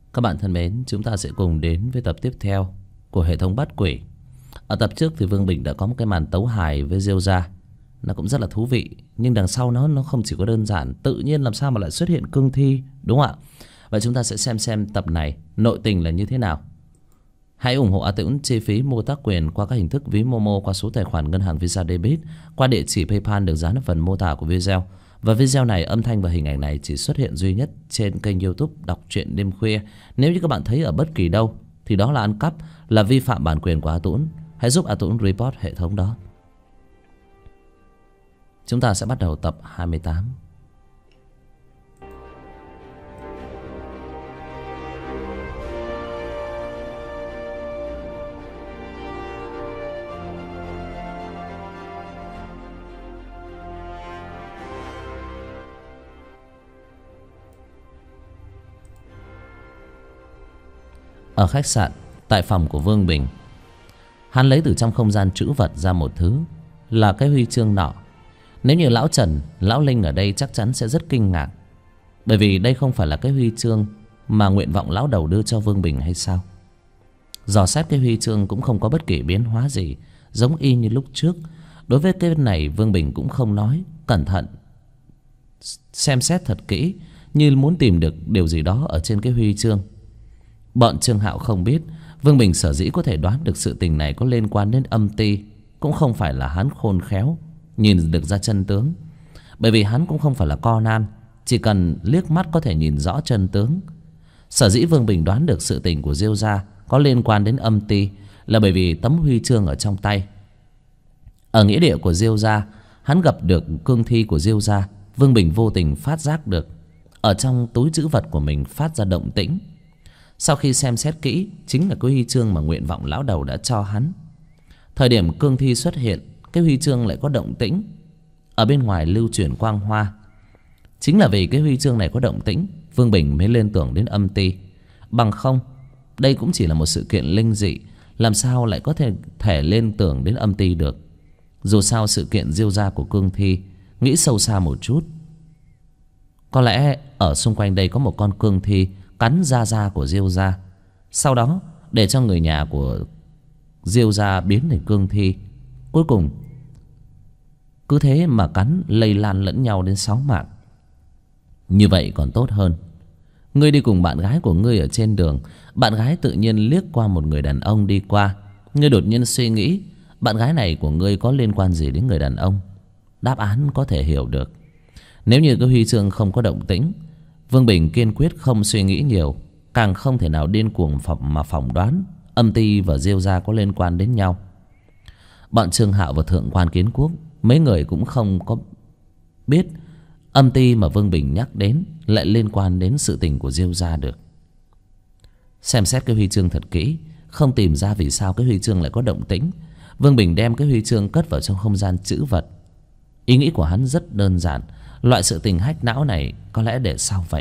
Các bạn thân mến, chúng ta sẽ cùng đến với tập tiếp theo của hệ thống bắt quỷ. Ở tập trước thì Vương Bình đã có một cái màn tấu hài với Diêu gia, nó cũng rất là thú vị. Nhưng đằng sau nó không chỉ có đơn giản tự nhiên làm sao mà lại xuất hiện cương thi, đúng không ạ? Vậy chúng ta sẽ xem tập này nội tình là như thế nào. Hãy ủng hộ A Tũng chi phí mua tác quyền qua các hình thức ví Momo, qua số tài khoản ngân hàng Visa Debit, qua địa chỉ PayPal được dán ở phần mô tả của video. Và video này, âm thanh và hình ảnh này chỉ xuất hiện duy nhất trên kênh YouTube Đọc Truyện Đêm Khuya. Nếu như các bạn thấy ở bất kỳ đâu thì đó là ăn cắp, là vi phạm bản quyền của A Tũng. Hãy giúp A Tũng report hệ thống đó. Chúng ta sẽ bắt đầu tập 28. Ở khách sạn, tại phòng của Vương Bình, hắn lấy từ trong không gian trữ vật ra một thứ, là cái huy chương nọ. Nếu như lão Trần, lão Linh ở đây chắc chắn sẽ rất kinh ngạc, bởi vì đây không phải là cái huy chương mà nguyện vọng lão đầu đưa cho Vương Bình hay sao? Dò xét cái huy chương cũng không có bất kỳ biến hóa gì, giống y như lúc trước. Đối với cái này Vương Bình cũng không nói, cẩn thận xem xét thật kỹ, như muốn tìm được điều gì đó ở trên cái huy chương. Bọn Trương Hạo không biết Vương Bình sở dĩ có thể đoán được sự tình này có liên quan đến âm ty, cũng không phải là hắn khôn khéo nhìn được ra chân tướng, bởi vì hắn cũng không phải là Conan, chỉ cần liếc mắt có thể nhìn rõ chân tướng. Sở dĩ Vương Bình đoán được sự tình của Diêu gia có liên quan đến âm ty là bởi vì tấm huy chương ở trong tay. Ở nghĩa địa của Diêu gia, hắn gặp được cương thi của Diêu gia. Vương Bình vô tình phát giác được ở trong túi trữ vật của mình phát ra động tĩnh. Sau khi xem xét kỹ, chính là cái huy chương mà nguyện vọng lão đầu đã cho hắn. Thời điểm cương thi xuất hiện, cái huy chương lại có động tĩnh, ở bên ngoài lưu chuyển quang hoa. Chính là vì cái huy chương này có động tĩnh, Vương Bình mới liên tưởng đến âm ty. Bằng không, đây cũng chỉ là một sự kiện linh dị, làm sao lại có thể liên tưởng đến âm ty được. Dù sao sự kiện Diêu gia của cương thi, nghĩ sâu xa một chút, có lẽ ở xung quanh đây có một con cương thi cắn da của Diêu gia, sau đó để cho người nhà của Diêu gia biến thành cương thi, cuối cùng cứ thế mà cắn lây lan lẫn nhau đến 6 mạng. Như vậy còn tốt hơn. Ngươi đi cùng bạn gái của ngươi ở trên đường, bạn gái tự nhiên liếc qua một người đàn ông đi qua. Ngươi đột nhiên suy nghĩ, bạn gái này của ngươi có liên quan gì đến người đàn ông? Đáp án có thể hiểu được. Nếu như cái huy chương không có động tĩnh, Vương Bình kiên quyết không suy nghĩ nhiều, càng không thể nào điên cuồng mà phỏng đoán âm ty và Diêu gia có liên quan đến nhau. Bọn Trương Hạo và Thượng quan Kiến Quốc, mấy người cũng không có biết âm ty mà Vương Bình nhắc đến lại liên quan đến sự tình của Diêu gia được. Xem xét cái huy chương thật kỹ, không tìm ra vì sao cái huy chương lại có động tĩnh, Vương Bình đem cái huy chương cất vào trong không gian trữ vật. Ý nghĩ của hắn rất đơn giản, loại sự tình hách não này có lẽ để sau vậy.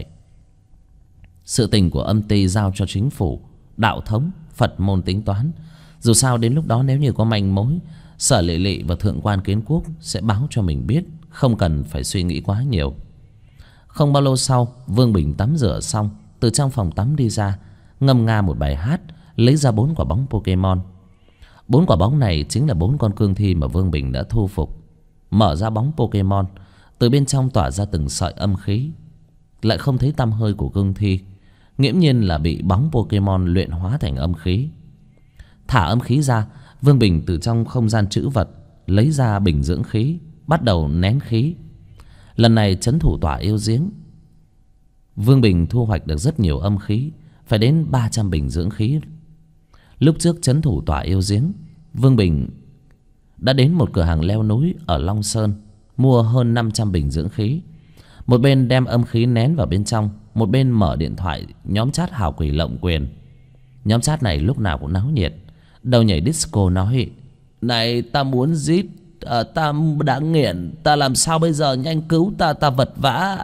Sự tình của âm ty giao cho chính phủ, đạo thống, Phật môn tính toán. Dù sao đến lúc đó nếu như có manh mối, Sở Lệ Lệ và Thượng quan Kiến Quốc sẽ báo cho mình biết, không cần phải suy nghĩ quá nhiều. Không bao lâu sau, Vương Bình tắm rửa xong, từ trong phòng tắm đi ra, ngâm nga một bài hát, lấy ra 4 quả bóng Pokemon. 4 quả bóng này chính là 4 con cương thi mà Vương Bình đã thu phục. Mở ra bóng Pokemon, từ bên trong tỏa ra từng sợi âm khí, lại không thấy tăm hơi của cương thi, nghiễm nhiên là bị bóng Pokemon luyện hóa thành âm khí. Thả âm khí ra, Vương Bình từ trong không gian trữ vật lấy ra bình dưỡng khí, bắt đầu nén khí. Lần này trấn thủ tỏa yêu giếng, Vương Bình thu hoạch được rất nhiều âm khí, phải đến 300 bình dưỡng khí. Lúc trước trấn thủ tỏa yêu giếng, Vương Bình đã đến một cửa hàng leo núi ở Long Sơn, mua hơn 500 bình dưỡng khí. Một bên đem âm khí nén vào bên trong, một bên mở điện thoại nhóm chat Hào Quỷ Lộng Quyền. Nhóm chat này lúc nào cũng náo nhiệt. Đầu nhảy disco nói: "Này, ta muốn giết, ta đã nghiện, ta làm sao bây giờ, nhanh cứu ta, ta vật vã."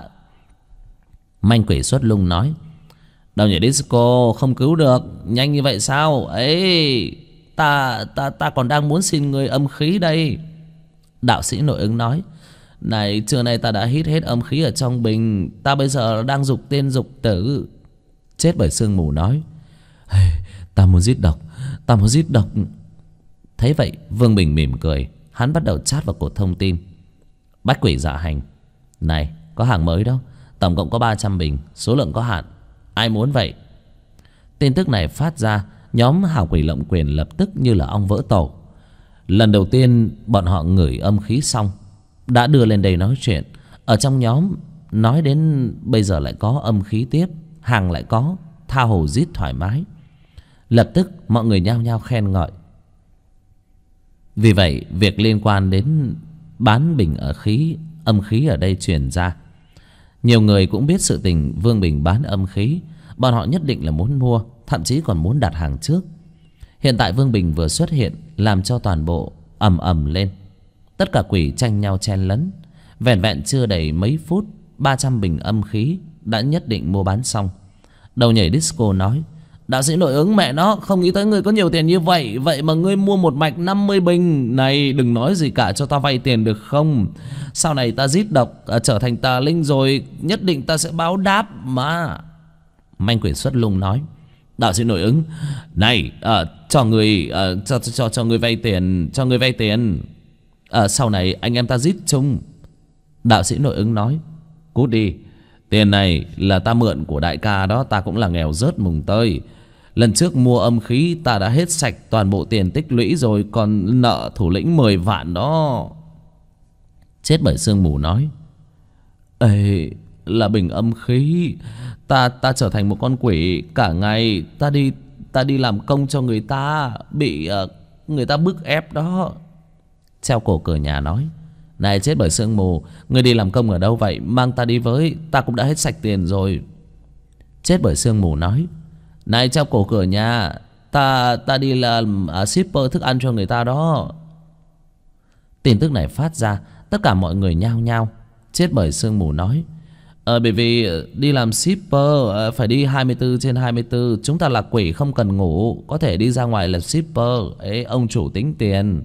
Manh Quỷ Xuất Lung nói: "Đầu nhảy disco không cứu được, nhanh như vậy sao? Ấy, ta còn đang muốn xin người âm khí đây." Đạo sĩ Nội Ứng nói: "Này, trưa nay ta đã hít hết âm khí ở trong bình, ta bây giờ đang dục tiên dục tử. Chết bởi sương mù nói: "Hey, ta muốn giết độc, ta muốn giết độc." Thấy vậy Vương Bình mỉm cười. Hắn bắt đầu chát vào cột thông tin: "Bách quỷ dạ hành, này có hàng mới đó, tổng cộng có 300 bình, số lượng có hạn, ai muốn vậy?" Tin tức này phát ra, nhóm hào quỷ lộng quyền lập tức như là ong vỡ tổ. Lần đầu tiên bọn họ ngửi âm khí xong đã đưa lên đây nói chuyện. Ở trong nhóm nói đến bây giờ lại có âm khí tiếp, hàng lại có, tha hồ giết thoải mái. Lập tức mọi người nhao nhao khen ngợi. Vì vậy việc liên quan đến bán bình ở khí, âm khí ở đây truyền ra. Nhiều người cũng biết sự tình Vương Bình bán âm khí. Bọn họ nhất định là muốn mua, thậm chí còn muốn đặt hàng trước. Hiện tại Vương Bình vừa xuất hiện, làm cho toàn bộ ầm ầm lên. Tất cả quỷ tranh nhau chen lấn. Vẻn vẹn chưa đầy mấy phút, 300 bình âm khí đã nhất định mua bán xong. Đầu nhảy disco nói: "Đạo sĩ nội ứng mẹ nó, không nghĩ tới ngươi có nhiều tiền như vậy. Vậy mà ngươi mua một mạch 50 bình. Này đừng nói gì cả, cho ta vay tiền được không? Sau này ta giết độc, trở thành tà linh rồi, nhất định ta sẽ báo đáp mà." Manh quỷ xuất lung nói: "Đạo sĩ nội ứng, này cho người cho người vay tiền, cho người vay tiền. Sau này anh em ta giết chung." Đạo sĩ nội ứng nói: "Cút đi, tiền này là ta mượn của đại ca đó, ta cũng là nghèo rớt mùng tơi. Lần trước mua âm khí ta đã hết sạch toàn bộ tiền tích lũy rồi, còn nợ thủ lĩnh 10 vạn đó." Chết bởi sương mù nói: "Ê, là bình âm khí. Ta trở thành một con quỷ, cả ngày ta đi làm công cho người ta, bị người ta bức ép đó." Treo cổ cửa nhà nói: "Này chết bởi sương mù, ngươi đi làm công ở đâu vậy? Mang ta đi với, ta cũng đã hết sạch tiền rồi." Chết bởi sương mù nói: "Này treo cổ cửa nhà, ta đi làm shipper thức ăn cho người ta đó." Tin tức này phát ra, tất cả mọi người nhao nhao. Chết bởi sương mù nói: "Bởi vì đi làm shipper phải đi 24/24. Chúng ta là quỷ không cần ngủ, có thể đi ra ngoài là shipper ấy, ông chủ tính tiền."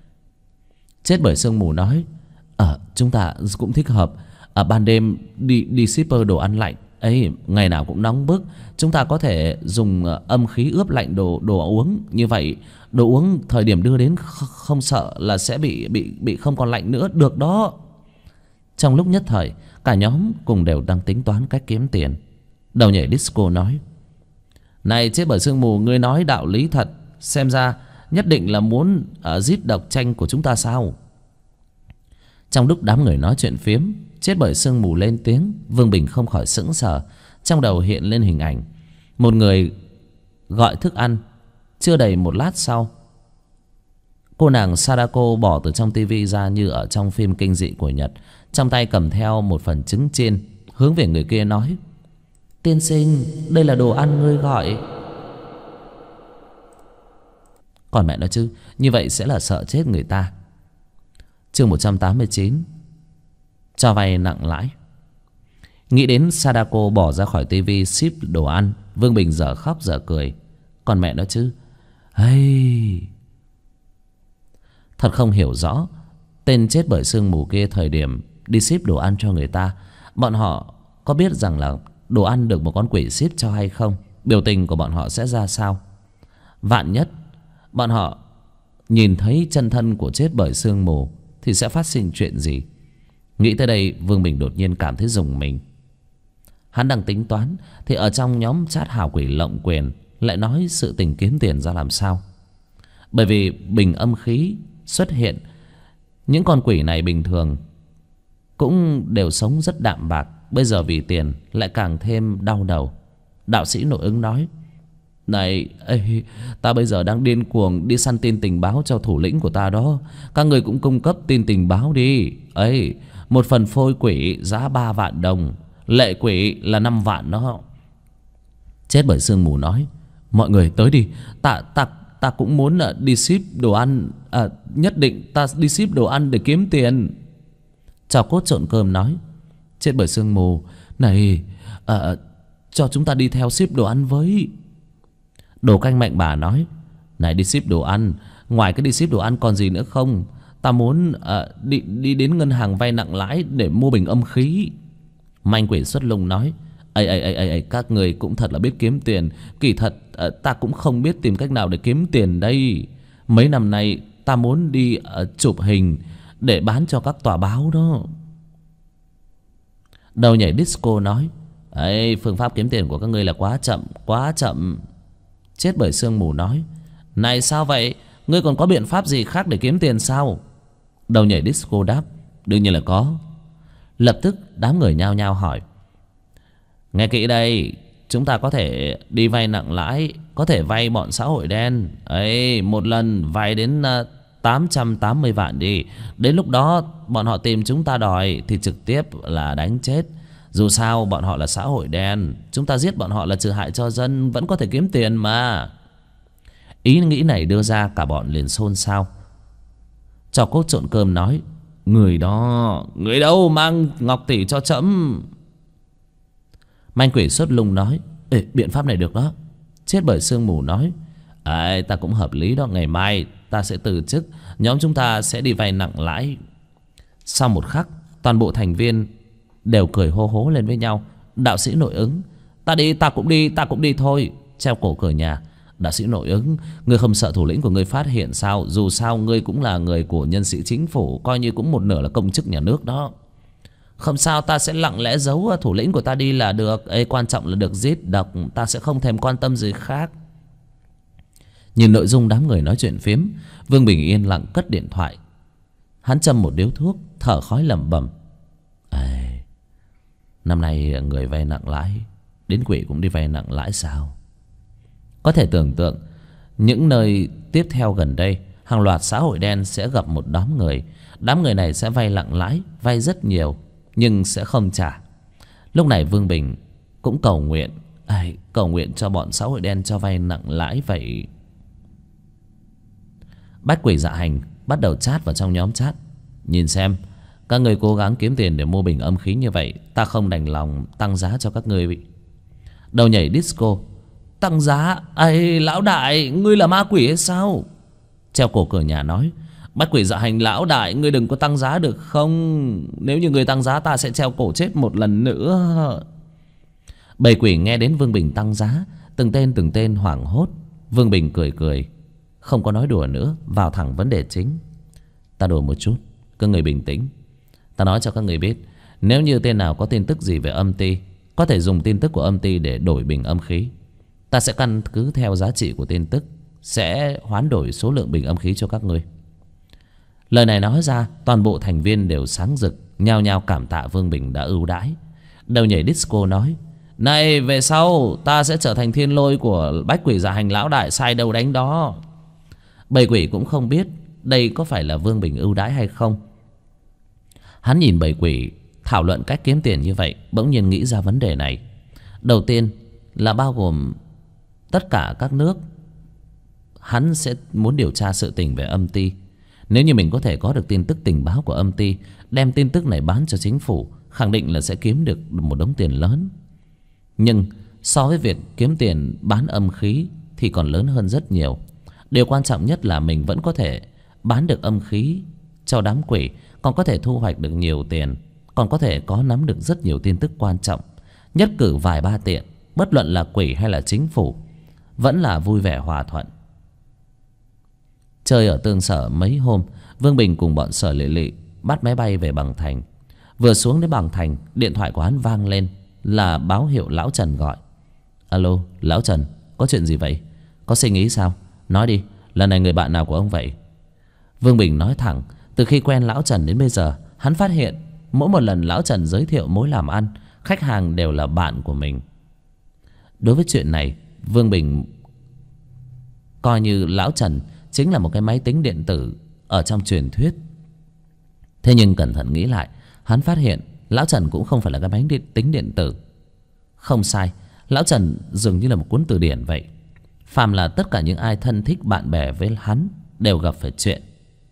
Chết bởi sương mù nói: "Chúng ta cũng thích hợp. Ban đêm đi shipper đồ ăn lạnh ấy, ngày nào cũng nóng bức. Chúng ta có thể dùng âm khí ướp lạnh đồ uống. Như vậy đồ uống thời điểm đưa đến không sợ là sẽ bị không còn lạnh nữa, được đó." Trong lúc nhất thời, cả nhóm cùng đều đang tính toán cách kiếm tiền. Đầu nhảy disco nói: "Này chết bởi sương mù, ngươi nói đạo lý thật. Xem ra nhất định là muốn giết độc tranh của chúng ta sao?" Trong lúc đám người nói chuyện phiếm, chết bởi sương mù lên tiếng. Vương Bình không khỏi sững sờ. Trong đầu hiện lên hình ảnh một người gọi thức ăn. Chưa đầy một lát sau, cô nàng Sadako bỏ từ trong tivi ra như ở trong phim kinh dị của Nhật, trong tay cầm theo một phần trứng chiên, hướng về người kia nói: "Tiên sinh, đây là đồ ăn ngươi gọi." Còn mẹ nó chứ, như vậy sẽ là sợ chết người ta. Chương 189: Cho vay nặng lãi. Nghĩ đến Sadako bỏ ra khỏi tivi ship đồ ăn, Vương Bình dở khóc dở cười. Còn mẹ nó chứ, hey, thật không hiểu rõ tên chết bởi sương mù kia thời điểm đi ship đồ ăn cho người ta, bọn họ có biết rằng là đồ ăn được một con quỷ ship cho hay không? Biểu tình của bọn họ sẽ ra sao? Vạn nhất bọn họ nhìn thấy chân thân của chết bởi sương mù thì sẽ phát sinh chuyện gì? Nghĩ tới đây, Vương Bình đột nhiên cảm thấy rùng mình. Hắn đang tính toán thì ở trong nhóm chat hào quỷ lộng quyền lại nói sự tình kiếm tiền ra làm sao. Bởi vì bình âm khí xuất hiện, những con quỷ này bình thường cũng đều sống rất đạm bạc, bây giờ vì tiền lại càng thêm đau đầu. Đạo sĩ nội ứng nói: "Này, ta bây giờ đang điên cuồng đi săn tin tình báo cho thủ lĩnh của ta đó. Các người cũng cung cấp tin tình báo đi. Một phần phôi quỷ giá 3 vạn đồng, lệ quỷ là 5 vạn đó." Chết bởi sương mù nói: "Mọi người tới đi, ta cũng muốn đi ship đồ ăn, nhất định ta đi ship đồ ăn để kiếm tiền." Chào cốt trộn cơm nói: "Chết bởi sương mù, này, cho chúng ta đi theo ship đồ ăn với." Đồ canh mạnh bà nói: "Này, đi ship đồ ăn, ngoài cái đi ship đồ ăn còn gì nữa không? Ta muốn đi đến ngân hàng vay nặng lãi để mua bình âm khí." Manh quỷ xuất lung nói: Ấy, các người cũng thật là biết kiếm tiền. Kỳ thật ta cũng không biết tìm cách nào để kiếm tiền đây. Mấy năm nay ta muốn đi chụp hình để bán cho các tòa báo đó. Đầu nhảy disco nói: ấy, phương pháp kiếm tiền của các ngươi là quá chậm, quá chậm. Chết bởi sương mù nói: này sao vậy? Ngươi còn có biện pháp gì khác để kiếm tiền sao? Đầu nhảy disco đáp: đương nhiên là có. Lập tức đám người nhao nhao hỏi: nghe kỹ đây, chúng ta có thể đi vay nặng lãi, có thể vay bọn xã hội đen. Ấy, một lần vay đến 880 vạn đi. Đến lúc đó bọn họ tìm chúng ta đòi thì trực tiếp là đánh chết. Dù sao bọn họ là xã hội đen, chúng ta giết bọn họ là trừ hại cho dân, vẫn có thể kiếm tiền mà. Ý nghĩ này đưa ra cả bọn liền xôn xao. Trò cốt trộn cơm nói: người đó, người đâu mang ngọc tỷ cho trẫm. Manh quỷ xuất lung nói: ê, biện pháp này được đó. Chết bởi sương mù nói: ấy, ta cũng hợp lý đó. Ngày mai ta sẽ từ chức, nhóm chúng ta sẽ đi vay nặng lãi. Sau một khắc, toàn bộ thành viên đều cười hô hố lên với nhau. Đạo sĩ nội ứng: ta đi, ta cũng đi thôi. Treo cổ cửa nhà: đạo sĩ nội ứng, ngươi không sợ thủ lĩnh của ngươi phát hiện sao? Dù sao ngươi cũng là người của nhân sĩ chính phủ, coi như cũng một nửa là công chức nhà nước đó. Không sao, ta sẽ lặng lẽ giấu thủ lĩnh của ta đi là được. Ê, quan trọng là được giết độc, ta sẽ không thèm quan tâm gì khác. Nhìn nội dung đám người nói chuyện phiếm, Vương Bình yên lặng cất điện thoại. Hắn châm một điếu thuốc, thở khói lẩm bẩm: ê, năm nay người vay nặng lãi, đến quỷ cũng đi vay nặng lãi sao? Có thể tưởng tượng những nơi tiếp theo gần đây, hàng loạt xã hội đen sẽ gặp một đám người. Đám người này sẽ vay nặng lãi, vay rất nhiều, nhưng sẽ không trả. Lúc này Vương Bình cũng cầu nguyện: cầu nguyện cho bọn xã hội đen cho vay nặng lãi vậy. Bách Quỷ Dạ Hành bắt đầu chat vào trong nhóm chat: nhìn xem, các người cố gắng kiếm tiền để mua bình âm khí như vậy, ta không đành lòng tăng giá cho các người. Đầu nhảy disco: tăng giá? Ây, lão đại, ngươi là ma quỷ hay sao? Treo cổ cửa nhà nói: Bách Quỷ Dạ Hành lão đại, ngươi đừng có tăng giá được không? Nếu như ngươi tăng giá ta sẽ treo cổ chết một lần nữa. Bầy quỷ nghe đến Vương Bình tăng giá, từng tên hoảng hốt. Vương Bình cười cười, không có nói đùa nữa, vào thẳng vấn đề chính: ta đùa một chút, các người bình tĩnh. Ta nói cho các người biết, nếu như tên nào có tin tức gì về âm ty, có thể dùng tin tức của âm ty để đổi bình âm khí. Ta sẽ căn cứ theo giá trị của tin tức, sẽ hoán đổi số lượng bình âm khí cho các ngươi. Lời này nói ra, toàn bộ thành viên đều sáng rực, nhao nhao cảm tạ Vương Bình đã ưu đãi. Đầu nhảy disco nói: này, về sau ta sẽ trở thành thiên lôi của Bách Quỷ Dạ Hành lão đại, sai đâu đánh đó. Bầy quỷ cũng không biết đây có phải là Vương Bình ưu đãi hay không. Hắn nhìn bầy quỷ thảo luận cách kiếm tiền như vậy, bỗng nhiên nghĩ ra vấn đề này. Đầu tiên là bao gồm tất cả các nước. Hắn sẽ muốn điều tra sự tình về âm ty. Nếu như mình có thể có được tin tức tình báo của âm ty, đem tin tức này bán cho chính phủ, khẳng định là sẽ kiếm được một đống tiền lớn. Nhưng so với việc kiếm tiền bán âm khí thì còn lớn hơn rất nhiều. Điều quan trọng nhất là mình vẫn có thể bán được âm khí cho đám quỷ, còn có thể thu hoạch được nhiều tiền, còn có thể có nắm được rất nhiều tin tức quan trọng. Nhất cử vài ba tiện, bất luận là quỷ hay là chính phủ, vẫn là vui vẻ hòa thuận. Chơi ở Tương Sở mấy hôm, Vương Bình cùng bọn Sở Lệ Lệ bắt máy bay về Bằng Thành. Vừa xuống đến Bằng Thành, điện thoại của hắn vang lên, là báo hiệu lão Trần gọi. Alo, lão Trần, có chuyện gì vậy? Có sinh ý sao? Nói đi, lần này người bạn nào của ông vậy? Vương Bình nói thẳng, từ khi quen lão Trần đến bây giờ, hắn phát hiện mỗi một lần lão Trần giới thiệu mối làm ăn, khách hàng đều là bạn của mình. Đối với chuyện này, Vương Bình coi như lão Trần chính là một cái máy tính điện tử ở trong truyền thuyết. Thế nhưng cẩn thận nghĩ lại, hắn phát hiện lão Trần cũng không phải là cái máy tính điện tử. Không sai, lão Trần dường như là một cuốn từ điển vậy. Phàm là tất cả những ai thân thích bạn bè với hắn đều gặp phải chuyện.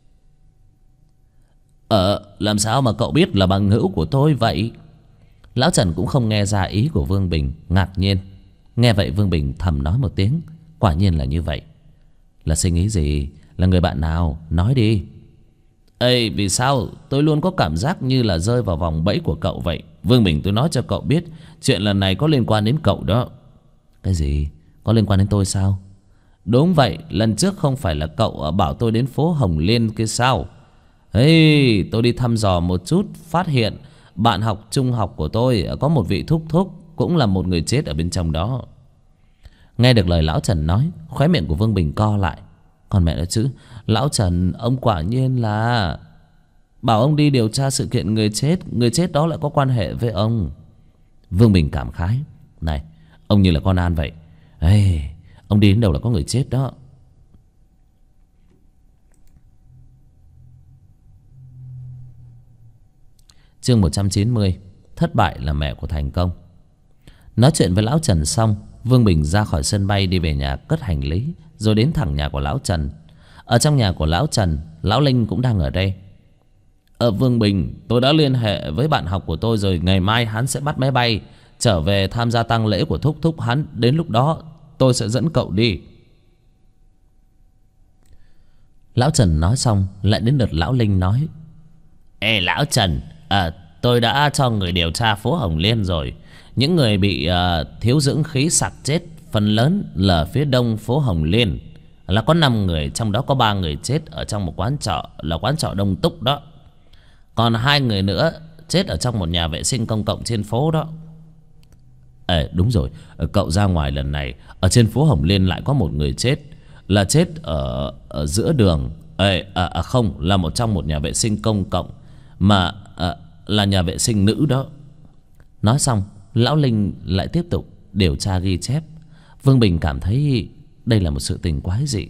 Làm sao mà cậu biết là bằng hữu của tôi vậy? Lão Trần cũng không nghe ra ý của Vương Bình, ngạc nhiên. Nghe vậy Vương Bình thầm nói một tiếng, quả nhiên là như vậy. Là sinh ý gì? Là người bạn nào? Nói đi. Ê, vì sao tôi luôn có cảm giác như là rơi vào vòng bẫy của cậu vậy? Vương Bình, tôi nói cho cậu biết, chuyện lần này có liên quan đến cậu đó. Cái gì? Có liên quan đến tôi sao? Đúng vậy, lần trước không phải là cậu bảo tôi đến phố Hồng Liên kia sao? Ê, tôi đi thăm dò một chút, phát hiện bạn học trung học của tôi có một vị thúc thúc cũng là một người chết ở bên trong đó. Nghe được lời lão Trần nói, khóe miệng của Vương Bình co lại. Còn mẹ nó chứ, lão Trần ông quả nhiên là bảo ông đi điều tra sự kiện người chết đó lại có quan hệ với ông. Vương Bình cảm khái. Này, ông như là con An vậy. Ê, ông đi đến đâu là có người chết đó. Chương 190. Thất bại là mẹ của thành công. Nói chuyện với lão Trần xong, Vương Bình ra khỏi sân bay đi về nhà cất hành lý, rồi đến thẳng nhà của lão Trần. Ở trong nhà của lão Trần, lão Linh cũng đang ở đây. Vương Bình, tôi đã liên hệ với bạn học của tôi rồi, ngày mai hắn sẽ bắt máy bay trở về tham gia tang lễ của thúc thúc hắn. Đến lúc đó tôi sẽ dẫn cậu đi. Lão Trần nói xong, lại đến lượt lão Linh nói. Ê lão Trần, tôi đã cho người điều tra phố Hồng Liên rồi. Những người bị thiếu dưỡng khí sặc chết phần lớn là phía đông phố Hồng Liên. Là có 5 người, trong đó có 3 người chết ở trong một quán trọ, là quán trọ Đông Túc đó. Còn 2 người nữa chết ở trong một nhà vệ sinh công cộng trên phố đó. Đúng rồi, cậu ra ngoài lần này, ở trên phố Hồng Liên lại có một người chết. Là chết ở giữa đường. Không, là trong một nhà vệ sinh công cộng, mà là nhà vệ sinh nữ đó. Nói xong, lão Linh lại tiếp tục điều tra ghi chép. Vương Bình cảm thấy đây là một sự tình quái dị.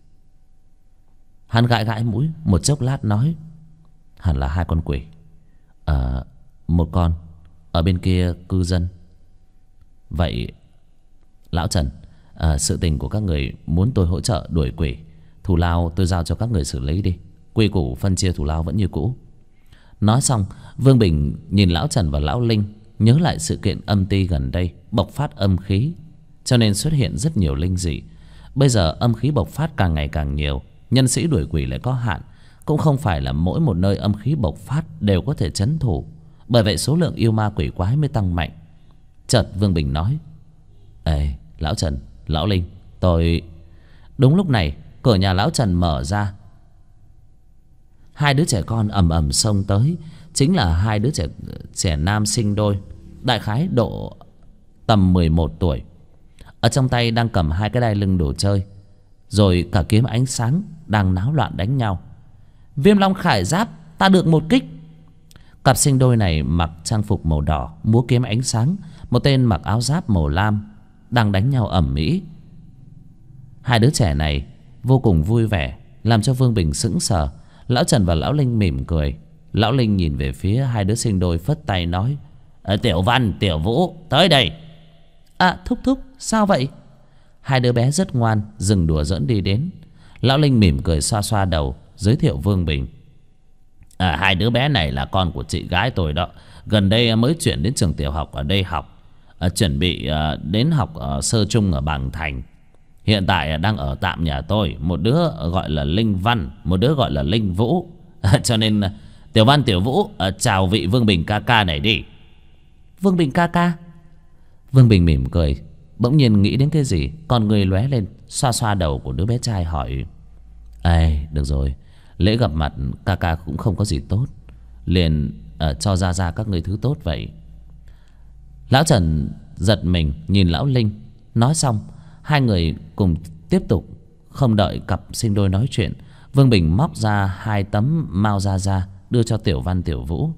Hắn gãi gãi mũi một chốc lát nói. Hẳn là 2 con quỷ. Một con ở bên kia cư dân. Vậy lão Trần, sự tình của các người muốn tôi hỗ trợ đuổi quỷ, thù lao tôi giao cho các người xử lý đi. Quy củ phân chia thù lao vẫn như cũ. Nói xong, Vương Bình nhìn lão Trần và lão Linh, nhớ lại sự kiện âm ty gần đây bộc phát âm khí, cho nên xuất hiện rất nhiều linh dị. Bây giờ âm khí bộc phát càng ngày càng nhiều, nhân sĩ đuổi quỷ lại có hạn. Cũng không phải là mỗi một nơi âm khí bộc phát đều có thể trấn thủ. Bởi vậy số lượng yêu ma quỷ quái mới tăng mạnh. Chợt Vương Bình nói. Ê, lão Trần, lão Linh, tôi... Đúng lúc này, cửa nhà lão Trần mở ra. 2 đứa trẻ con ầm ầm xông tới. Chính là 2 đứa trẻ nam sinh đôi, đại khái độ tầm 11 tuổi. Ở trong tay đang cầm 2 cái đai lưng đồ chơi, rồi cả kiếm ánh sáng, đang náo loạn đánh nhau. Viêm Long Khải Giáp, ta được một kích. Cặp sinh đôi này mặc trang phục màu đỏ, múa kiếm ánh sáng. Một tên mặc áo giáp màu lam, đang đánh nhau ầm ĩ. 2 đứa trẻ này vô cùng vui vẻ, làm cho Vương Bình sững sờ. Lão Trần và lão Linh mỉm cười. Lão Linh nhìn về phía 2 đứa sinh đôi, phất tay nói. Tiểu Văn, Tiểu Vũ, tới đây. Thúc thúc, sao vậy? 2 đứa bé rất ngoan, dừng đùa giỡn đi đến. Lão Linh mỉm cười xoa xoa đầu, giới thiệu Vương Bình. 2 đứa bé này là con của chị gái tôi đó. Gần đây mới chuyển đến trường tiểu học ở đây học. Chuẩn bị đến học sơ trung ở Bàng Thành. Hiện tại đang ở tạm nhà tôi. Một đứa gọi là Linh Văn, một đứa gọi là Linh Vũ. Cho nên Tiểu Văn, Tiểu Vũ, chào vị Vương Bình ca ca này đi. Vương Bình ca ca? Vương Bình mỉm cười, bỗng nhiên nghĩ đến cái gì, con người lóe lên, xoa xoa đầu của đứa bé trai hỏi. Được rồi, lễ gặp mặt ca ca cũng không có gì tốt, liền cho ra các người thứ tốt vậy. Lão Trần giật mình nhìn lão Linh. Nói xong, 2 người cùng tiếp tục. Không đợi cặp sinh đôi nói chuyện, Vương Bình móc ra 2 tấm mao ra đưa cho Tiểu Văn, Tiểu Vũ.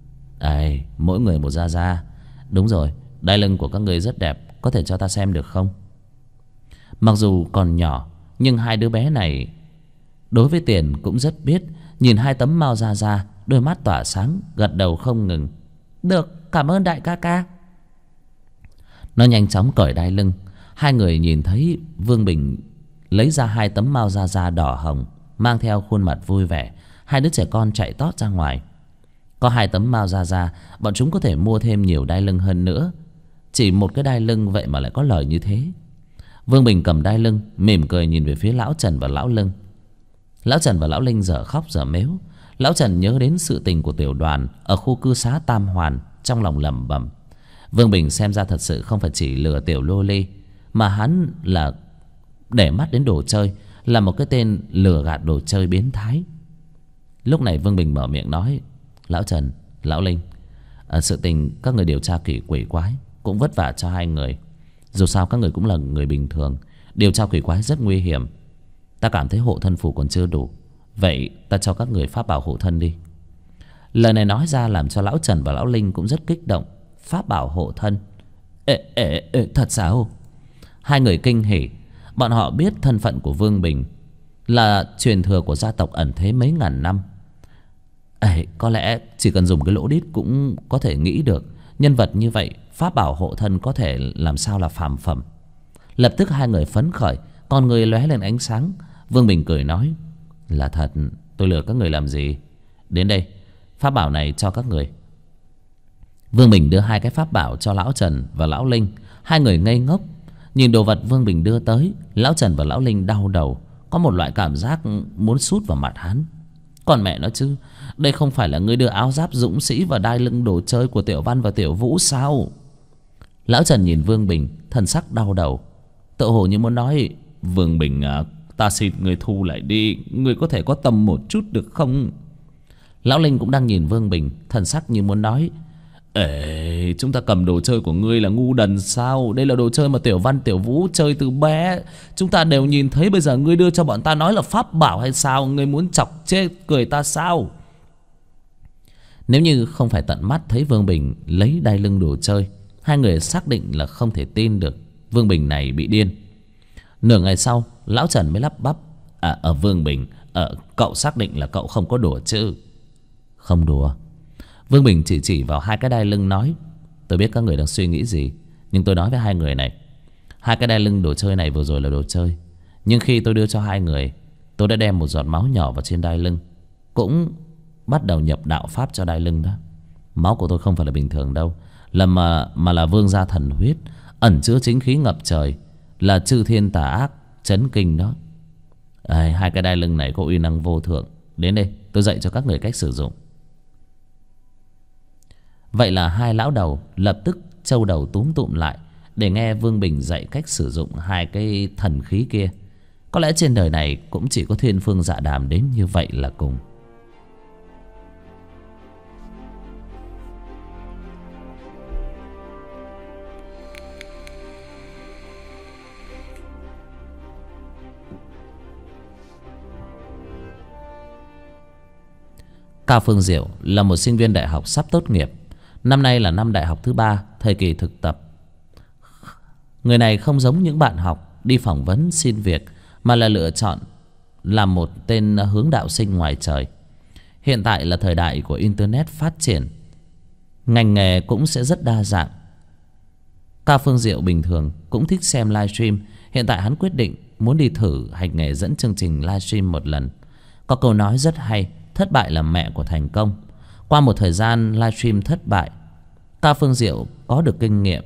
Mỗi người một ra. Đúng rồi, đai lưng của các người rất đẹp, có thể cho ta xem được không? Mặc dù còn nhỏ, nhưng 2 đứa bé này đối với tiền cũng rất biết. Nhìn 2 tấm mao ra, đôi mắt tỏa sáng, gật đầu không ngừng. Được, cảm ơn đại ca ca. Nó nhanh chóng cởi đai lưng. 2 người nhìn thấy Vương Bình lấy ra 2 tấm mao ra đỏ hồng, mang theo khuôn mặt vui vẻ. 2 đứa trẻ con chạy tót ra ngoài. Có 2 tấm mao ra, bọn chúng có thể mua thêm nhiều đai lưng hơn nữa. Chỉ một cái đai lưng vậy mà lại có lời như thế. Vương Bình cầm đai lưng, mỉm cười nhìn về phía lão Trần và lão Linh. Lão Trần và lão Linh dở khóc dở mếu. Lão Trần nhớ đến sự tình của tiểu đoàn ở khu cư xá Tam Hoàn, trong lòng lẩm bẩm. Vương Bình xem ra thật sự không phải chỉ lừa tiểu lô ly, mà hắn là để mắt đến đồ chơi, là một cái tên lừa gạt đồ chơi biến thái. Lúc này Vương Bình mở miệng nói: Lão Trần, Lão Linh, sự tình các người điều tra kỳ quỷ quái cũng vất vả cho hai người. Dù sao các người cũng là người bình thường, điều tra quỷ quái rất nguy hiểm. Ta cảm thấy hộ thân phù còn chưa đủ, vậy ta cho các người pháp bảo hộ thân đi. Lời này nói ra làm cho Lão Trần và Lão Linh cũng rất kích động. Pháp bảo hộ thân? Thật sao? Hai người kinh hỉ. Bọn họ biết thân phận của Vương Bình là truyền thừa của gia tộc ẩn thế mấy ngàn năm. Có lẽ chỉ cần dùng cái lỗ đít cũng có thể nghĩ được nhân vật như vậy pháp bảo hộ thân có thể làm sao là phàm phẩm. Lập tức hai người phấn khởi, con người lóe lên ánh sáng. Vương Bình cười nói: Là thật, tôi lừa các người làm gì? Đến đây, pháp bảo này cho các người. Vương Bình đưa hai cái pháp bảo cho Lão Trần và Lão Linh. Hai người ngây ngốc nhìn đồ vật Vương Bình đưa tới. Lão Trần và Lão Linh đau đầu, có một loại cảm giác muốn sút vào mặt hắn. Còn mẹ nó chứ, đây không phải là ngươi đưa áo giáp dũng sĩ và đai lưng đồ chơi của Tiểu Văn và Tiểu Vũ sao? Lão Trần nhìn Vương Bình, thần sắc đau đầu, tựa hồ như muốn nói: Vương Bình à, ta xin ngươi thu lại đi, ngươi có thể có tâm một chút được không? Lão Linh cũng đang nhìn Vương Bình, thần sắc như muốn nói: chúng ta cầm đồ chơi của ngươi là ngu đần sao? Đây là đồ chơi mà Tiểu Văn Tiểu Vũ chơi từ bé, chúng ta đều nhìn thấy. Bây giờ ngươi đưa cho bọn ta nói là pháp bảo hay sao? Ngươi muốn chọc chê cười ta sao? Nếu như không phải tận mắt thấy Vương Bình lấy đai lưng đồ chơi, hai người xác định là không thể tin được Vương Bình này bị điên. Nửa ngày sau, Lão Trần mới lắp bắp: Vương Bình, cậu xác định là cậu không có đùa chứ? Không đùa. Vương Bình chỉ vào hai cái đai lưng nói: Tôi biết các người đang suy nghĩ gì, nhưng tôi nói với hai người này, hai cái đai lưng đồ chơi này vừa rồi là đồ chơi, nhưng khi tôi đưa cho hai người, tôi đã đem một giọt máu nhỏ vào trên đai lưng, cũng bắt đầu nhập đạo pháp cho đai lưng đó. Máu của tôi không phải là bình thường đâu, mà là vương gia thần huyết, ẩn chứa chính khí ngập trời, là chư thiên tà ác chấn kinh đó. Hai cái đai lưng này có uy năng vô thượng. Đến đây, tôi dạy cho các người cách sử dụng. Vậy là hai lão đầu lập tức châu đầu túm tụm lại để nghe Vương Bình dạy cách sử dụng hai cái thần khí kia. Có lẽ trên đời này cũng chỉ có Thiên Phương Dạ Đàm đến như vậy là cùng. Cao Phương Diệu là một sinh viên đại học sắp tốt nghiệp. Năm nay là năm đại học thứ 3, thời kỳ thực tập. Người này không giống những bạn học đi phỏng vấn xin việc, mà là lựa chọn làm một tên hướng đạo sinh ngoài trời. Hiện tại là thời đại của Internet phát triển, ngành nghề cũng sẽ rất đa dạng. Cao Phương Diệu bình thường cũng thích xem livestream. Hiện tại hắn quyết định muốn đi thử hành nghề dẫn chương trình livestream một lần. Có câu nói rất hay: thất bại là mẹ của thành công. Qua một thời gian livestream thất bại, Cao Phương Diệu có được kinh nghiệm.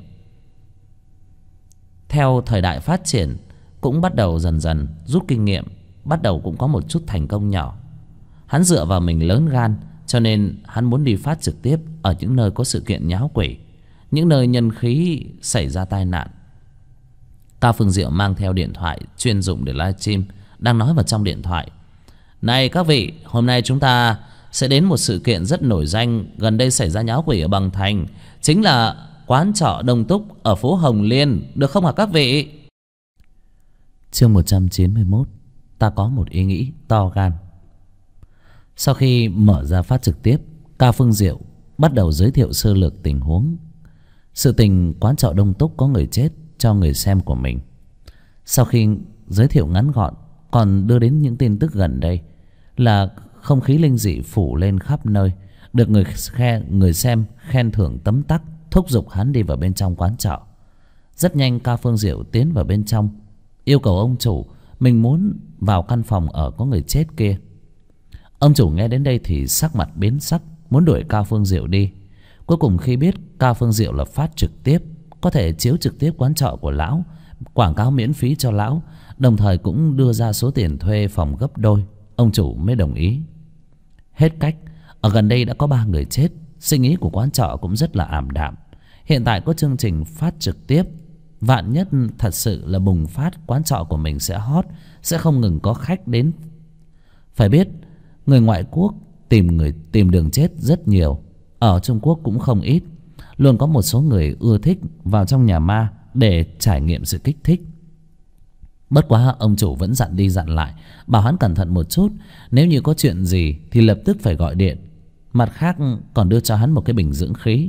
Theo thời đại phát triển, cũng bắt đầu dần dần rút kinh nghiệm, bắt đầu cũng có một chút thành công nhỏ. Hắn dựa vào mình lớn gan, cho nên hắn muốn đi phát trực tiếp ở những nơi có sự kiện nháo quỷ, những nơi nhân khí xảy ra tai nạn. Cao Phương Diệu mang theo điện thoại chuyên dụng để livestream, đang nói vào trong điện thoại: Này các vị, hôm nay chúng ta sẽ đến một sự kiện rất nổi danh gần đây xảy ra nháo quỷ ở Bằng Thành, chính là quán trọ Đông Túc ở phố Hồng Liên, được không hả các vị? Chương 191. Ta có một ý nghĩ to gan. Sau khi mở ra phát trực tiếp, Cao Phương Diệu bắt đầu giới thiệu sơ lược tình huống. Sự tình quán trọ Đông Túc có người chết cho người xem của mình. Sau khi giới thiệu ngắn gọn, còn đưa đến những tin tức gần đây là không khí linh dị phủ lên khắp nơi, được người xem khen thưởng tấm tắc, thúc giục hắn đi vào bên trong quán trọ. Rất nhanh Cao Phương Diệu tiến vào bên trong, yêu cầu ông chủ mình muốn vào căn phòng ở có người chết kia. Ông chủ nghe đến đây thì sắc mặt biến sắc, muốn đuổi Cao Phương Diệu đi. Cuối cùng khi biết Cao Phương Diệu là phát trực tiếp, có thể chiếu trực tiếp quán trọ của lão, quảng cáo miễn phí cho lão, đồng thời cũng đưa ra số tiền thuê phòng gấp đôi, ông chủ mới đồng ý. Hết cách, ở gần đây đã có 3 người chết. Sinh ý của quán trọ cũng rất là ảm đạm. Hiện tại có chương trình phát trực tiếp, vạn nhất thật sự là bùng phát, quán trọ của mình sẽ hot, sẽ không ngừng có khách đến. Phải biết người ngoại quốc tìm đường chết rất nhiều. Ở Trung Quốc cũng không ít. Luôn có một số người ưa thích vào trong nhà ma để trải nghiệm sự kích thích. Bất quá ông chủ vẫn dặn đi dặn lại, bảo hắn cẩn thận một chút. Nếu như có chuyện gì thì lập tức phải gọi điện. Mặt khác còn đưa cho hắn một cái bình dưỡng khí.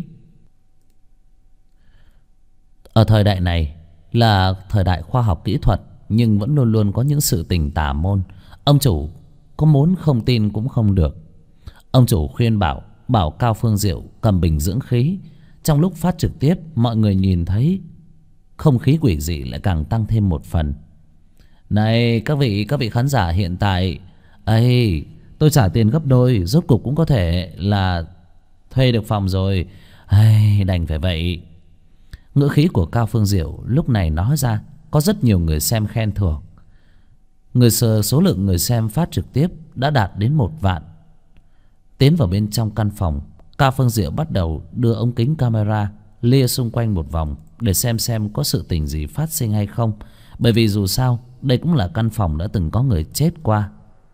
Ở thời đại này là thời đại khoa học kỹ thuật, nhưng vẫn luôn luôn có những sự tình tà môn. Ông chủ có muốn không tin cũng không được. Ông chủ khuyên bảo Cao Phương Diệu cầm bình dưỡng khí. Trong lúc phát trực tiếp, mọi người nhìn thấy không khí quỷ dị lại càng tăng thêm một phần. Này các vị khán giả hiện tại, ấy, tôi trả tiền gấp đôi, rốt cục cũng có thể là thuê được phòng rồi. Ai, đành phải vậy. Ngữ khí của Cao Phương Diệu lúc này nói ra, có rất nhiều người xem khen thưởng. Số lượng người xem phát trực tiếp đã đạt đến 1 vạn. Tiến vào bên trong căn phòng, Cao Phương Diệu bắt đầu đưa ống kính camera lia xung quanh một vòng để xem có sự tình gì phát sinh hay không. Bởi vì dù sao đây cũng là căn phòng đã từng có người chết qua.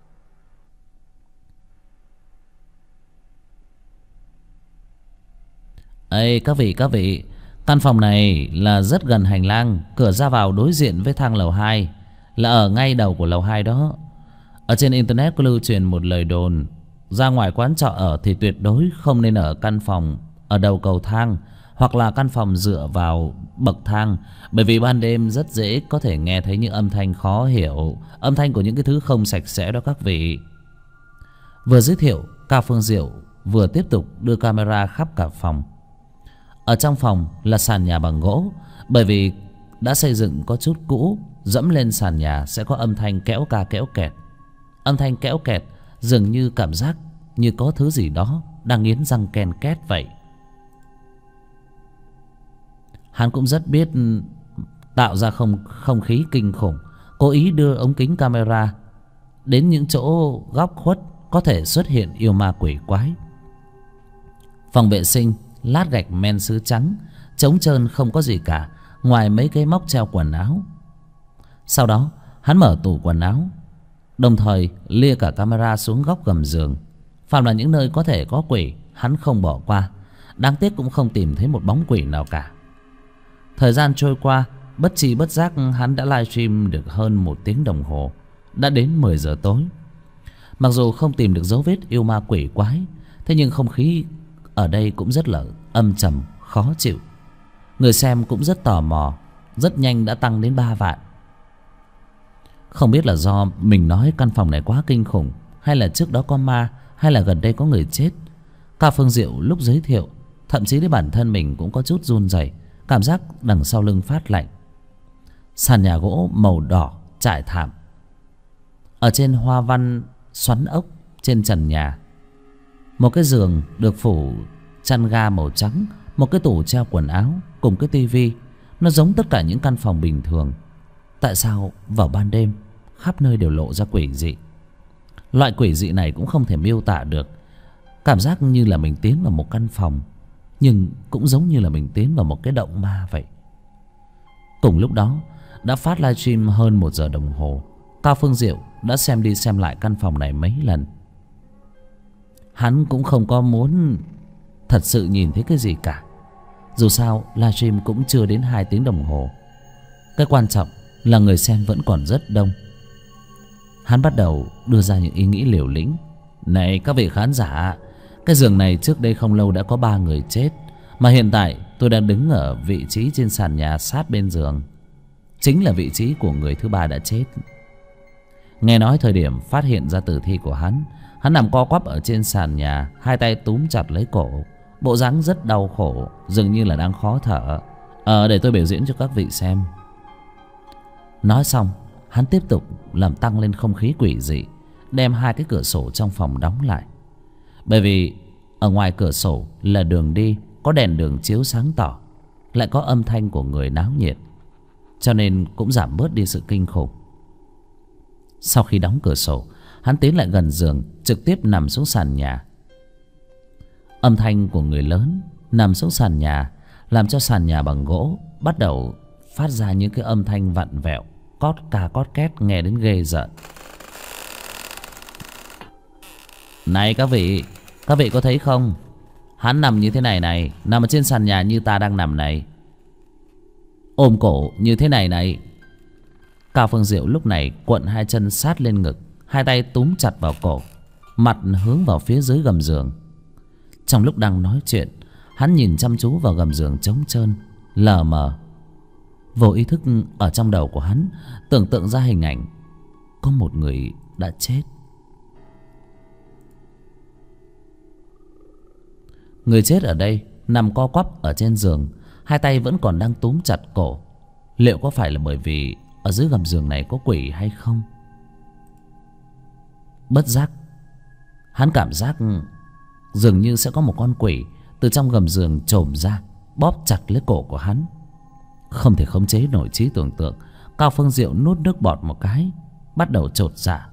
Ê các vị, căn phòng này là rất gần hành lang, cửa ra vào đối diện với thang lầu 2, là ở ngay đầu của lầu 2 đó. Ở trên internet có lưu truyền một lời đồn, ra ngoài quán trọ ở thì tuyệt đối không nên ở căn phòng ở đầu cầu thang, hoặc là căn phòng dựa vào bậc thang. Bởi vì ban đêm rất dễ có thể nghe thấy những âm thanh khó hiểu, âm thanh của những cái thứ không sạch sẽ đó các vị. Vừa giới thiệu, Cao Phương Diệu vừa tiếp tục đưa camera khắp cả phòng. Ở trong phòng là sàn nhà bằng gỗ. Bởi vì đã xây dựng có chút cũ, dẫm lên sàn nhà sẽ có âm thanh kéo ca kéo kẹt. Âm thanh kéo kẹt dường như cảm giác như có thứ gì đó đang nghiến răng ken két vậy. Hắn cũng rất biết tạo ra không khí kinh khủng, cố ý đưa ống kính camera đến những chỗ góc khuất có thể xuất hiện yêu ma quỷ quái. Phòng vệ sinh lát gạch men sứ trắng, trống trơn không có gì cả ngoài mấy cái móc treo quần áo. Sau đó hắn mở tủ quần áo, đồng thời lia cả camera xuống góc gầm giường. Phàm là những nơi có thể có quỷ hắn không bỏ qua. Đáng tiếc cũng không tìm thấy một bóng quỷ nào cả. Thời gian trôi qua, bất tri bất giác hắn đã livestream được hơn 1 tiếng đồng hồ. Đã đến 10 giờ tối. Mặc dù không tìm được dấu vết yêu ma quỷ quái, thế nhưng không khí ở đây cũng rất là âm trầm, khó chịu. Người xem cũng rất tò mò, rất nhanh đã tăng đến 3 vạn. Không biết là do mình nói căn phòng này quá kinh khủng, hay là trước đó có ma, hay là gần đây có người chết. Cao Phương Diệu lúc giới thiệu, thậm chí đến bản thân mình cũng có chút run rẩy, cảm giác đằng sau lưng phát lạnh. Sàn nhà gỗ màu đỏ trải thảm, ở trên hoa văn xoắn ốc trên trần nhà. Một cái giường được phủ chăn ga màu trắng, một cái tủ treo quần áo cùng cái tivi. Nó giống tất cả những căn phòng bình thường. Tại sao vào ban đêm khắp nơi đều lộ ra quỷ dị? Loại quỷ dị này cũng không thể miêu tả được. Cảm giác như là mình tiến vào một căn phòng, nhưng cũng giống như là mình tiến vào một cái động ma vậy. Cùng lúc đó, đã phát livestream hơn 1 giờ đồng hồ, Cao Phương Diệu đã xem đi xem lại căn phòng này mấy lần. Hắn cũng không có muốn thật sự nhìn thấy cái gì cả. Dù sao livestream cũng chưa đến 2 tiếng đồng hồ. Cái quan trọng là người xem vẫn còn rất đông. Hắn bắt đầu đưa ra những ý nghĩ liều lĩnh. Này các vị khán giả, cái giường này trước đây không lâu đã có 3 người chết, mà hiện tại tôi đang đứng ở vị trí trên sàn nhà sát bên giường, chính là vị trí của người thứ 3 đã chết. Nghe nói thời điểm phát hiện ra tử thi của hắn nằm co quắp ở trên sàn nhà, hai tay túm chặt lấy cổ, bộ dáng rất đau khổ, dường như là đang khó thở. Để tôi biểu diễn cho các vị xem. Nói xong, hắn tiếp tục làm tăng lên không khí quỷ dị, đem 2 cái cửa sổ trong phòng đóng lại. Bởi vì ở ngoài cửa sổ là đường đi, có đèn đường chiếu sáng tỏ, lại có âm thanh của người náo nhiệt, cho nên cũng giảm bớt đi sự kinh khủng. Sau khi đóng cửa sổ, Hắn tiến lại gần giường, trực tiếp nằm xuống sàn nhà. Âm thanh của người lớn nằm xuống sàn nhà làm cho sàn nhà bằng gỗ bắt đầu phát ra những cái âm thanh vặn vẹo, cót ca cót két, nghe đến ghê rợn. Này các vị có thấy không? Hắn nằm như thế này này, nằm ở trên sàn nhà như ta đang nằm này, ôm cổ như thế này này. Cao Phương Diệu lúc này cuộn hai chân sát lên ngực, hai tay túm chặt vào cổ, mặt hướng vào phía dưới gầm giường. Trong lúc đang nói chuyện, hắn nhìn chăm chú vào gầm giường trống trơn lờ mờ. Vô ý thức ở trong đầu của hắn tưởng tượng ra hình ảnh có một người đã chết. Người chết ở đây nằm co quắp ở trên giường, hai tay vẫn còn đang túm chặt cổ. Liệu có phải là bởi vì ở dưới gầm giường này có quỷ hay không? Bất giác hắn cảm giác dường như sẽ có một con quỷ từ trong gầm giường chồm ra, bóp chặt lấy cổ của hắn. Không thể khống chế nổi trí tưởng tượng, Cao Phương Diệu nuốt nước bọt một cái, bắt đầu chột dạ.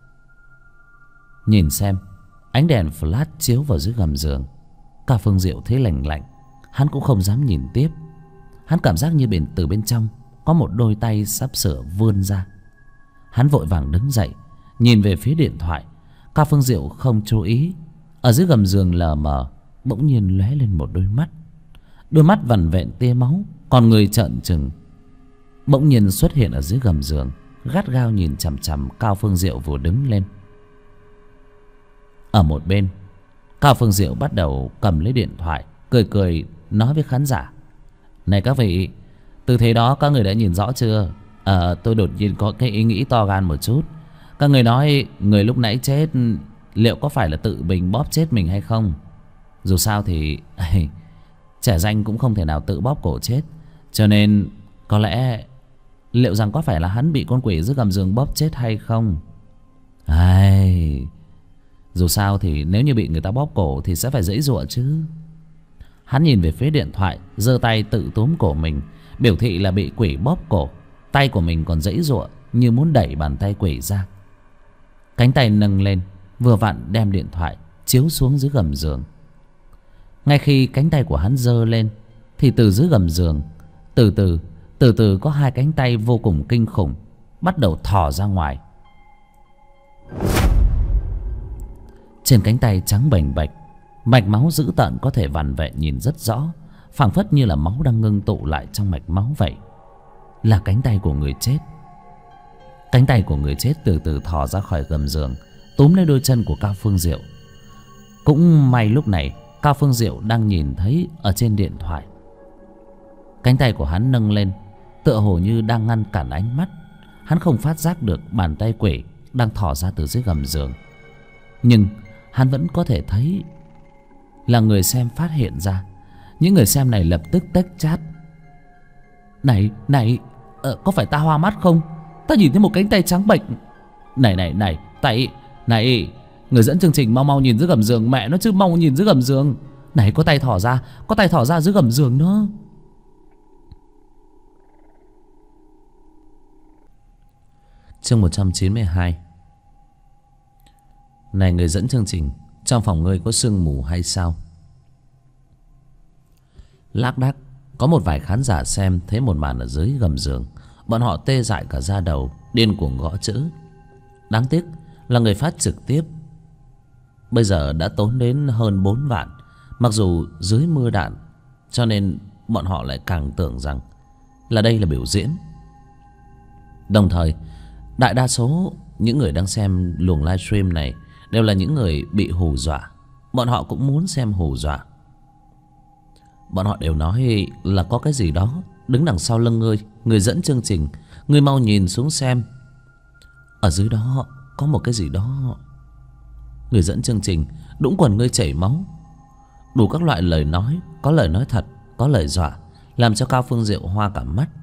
Nhìn xem ánh đèn flash chiếu vào dưới gầm giường, Cao Phương Diệu thấy lành lạnh. Hắn cũng không dám nhìn tiếp. Hắn cảm giác như từ bên trong có một đôi tay sắp sửa vươn ra. Hắn vội vàng đứng dậy, nhìn về phía điện thoại. Cao Phương Diệu không chú ý, ở dưới gầm giường lờ mờ bỗng nhiên lóe lên một đôi mắt. Đôi mắt vằn vện tia máu, còn người trợn trừng, bỗng nhiên xuất hiện ở dưới gầm giường, gắt gao nhìn chằm chằm Cao Phương Diệu vừa đứng lên. Ở một bên, Cao Phương Diệu bắt đầu cầm lấy điện thoại, cười cười nói với khán giả: Này các vị, tư thế đó các người đã nhìn rõ chưa? Tôi đột nhiên có cái ý nghĩ to gan một chút. Các người nói người lúc nãy chết liệu có phải là tự mình bóp chết mình hay không? Dù sao thì trẻ danh cũng không thể nào tự bóp cổ chết, cho nên có lẽ liệu rằng có phải là hắn bị con quỷ dưới gầm giường bóp chết hay không? Dù sao thì nếu như bị người ta bóp cổ thì sẽ phải giãy giụa chứ. Hắn nhìn về phía điện thoại, giơ tay tự túm cổ mình, biểu thị là bị quỷ bóp cổ. Tay của mình còn giãy giụa như muốn đẩy bàn tay quỷ ra. Cánh tay nâng lên, vừa vặn đem điện thoại chiếu xuống dưới gầm giường. Ngay khi cánh tay của hắn giơ lên thì từ dưới gầm giường từ từ có hai cánh tay vô cùng kinh khủng bắt đầu thò ra ngoài. Trên cánh tay trắng bềnh bạch, mạch máu dữ tợn có thể vằn vện nhìn rất rõ, phảng phất như là máu đang ngưng tụ lại trong mạch máu vậy. Là cánh tay của người chết. Cánh tay của người chết từ từ thò ra khỏi gầm giường, túm lấy đôi chân của Cao Phương Diệu. Cũng may lúc này Cao Phương Diệu đang nhìn thấy ở trên điện thoại. Cánh tay của hắn nâng lên, tựa hồ như đang ngăn cản ánh mắt. Hắn không phát giác được bàn tay quỷ đang thò ra từ dưới gầm giường, nhưng hắn vẫn có thể thấy là người xem phát hiện ra. Những người xem này lập tức tếch chát: Này, có phải ta hoa mắt không? Ta nhìn thấy một cánh tay trắng bệch. Này, này, người dẫn chương trình mau nhìn dưới gầm giường, mẹ nó chứ, mau nhìn dưới gầm giường. Này, có tay thỏ ra dưới gầm giường đó. Chương 192. Này người dẫn chương trình, trong phòng ngươi có sương mù hay sao? Lác đác có một vài khán giả xem thấy một màn ở dưới gầm giường, bọn họ tê dại cả da đầu, điên cuồng gõ chữ. Đáng tiếc là người phát trực tiếp bây giờ đã tốn đến hơn 4 vạn, mặc dù dưới mưa đạn, cho nên bọn họ lại càng tưởng rằng là đây là biểu diễn. Đồng thời, đại đa số những người đang xem luồng livestream này đều là những người bị hù dọa. Bọn họ cũng muốn xem hù dọa. Bọn họ đều nói là có cái gì đó đứng đằng sau lưng ngươi, người dẫn chương trình, ngươi mau nhìn xuống xem. Ở dưới đó có một cái gì đó. Người dẫn chương trình đũng quần ngươi chảy máu. Đủ các loại lời nói, có lời nói thật, có lời dọa, làm cho Cao Phương Diệu hoa cả mắt.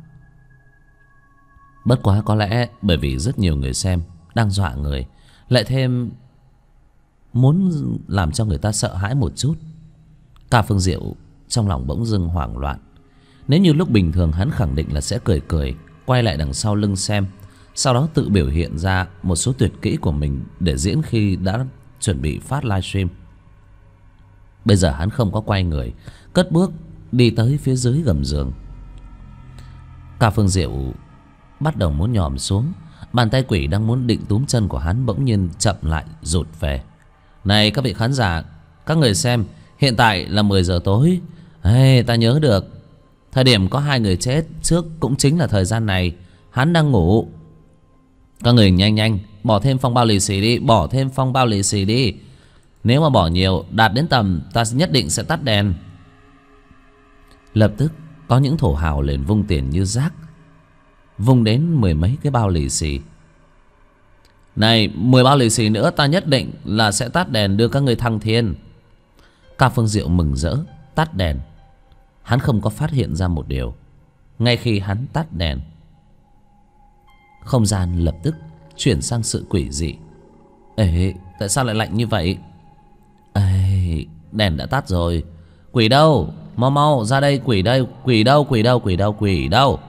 Bất quá có lẽ bởi vì rất nhiều người xem đang dọa người, lại thêm muốn làm cho người ta sợ hãi một chút, Cao Phương Diệu trong lòng bỗng dưng hoảng loạn. Nếu như lúc bình thường hắn khẳng định là sẽ cười cười quay lại đằng sau lưng xem, Sau đó tự biểu hiện ra một số tuyệt kỹ của mình để diễn khi đã chuẩn bị phát livestream. Bây giờ hắn không có quay người, cất bước đi tới phía dưới gầm giường. Cao Phương Diệu bắt đầu muốn nhòm xuống. Bàn tay quỷ đang muốn định túm chân của hắn bỗng nhiên chậm lại, rụt về. Này các vị khán giả, các người xem, hiện tại là 10 giờ tối. Ta nhớ được thời điểm có 2 người chết trước cũng chính là thời gian này. Hắn đang ngủ. Các người nhanh nhanh bỏ thêm phong bao lì xì đi, bỏ thêm phong bao lì xì đi. Nếu mà bỏ nhiều, đạt đến tầm, ta nhất định sẽ tắt đèn. Lập tức có những thổ hào liền vung tiền như rác, vung đến 10 mấy cái bao lì xì. Này, 10 bao lì xì nữa ta nhất định là sẽ tắt đèn đưa các người thăng thiên. Cao Phương Diệu mừng rỡ tắt đèn. Hắn không có phát hiện ra một điều. Ngay khi hắn tắt đèn, không gian lập tức chuyển sang sự quỷ dị. Ê, tại sao lại lạnh như vậy? Ê, đèn đã tắt rồi. Quỷ đâu? Mau mau ra đây, quỷ đây. Quỷ đâu, quỷ đâu, quỷ đâu, quỷ đâu?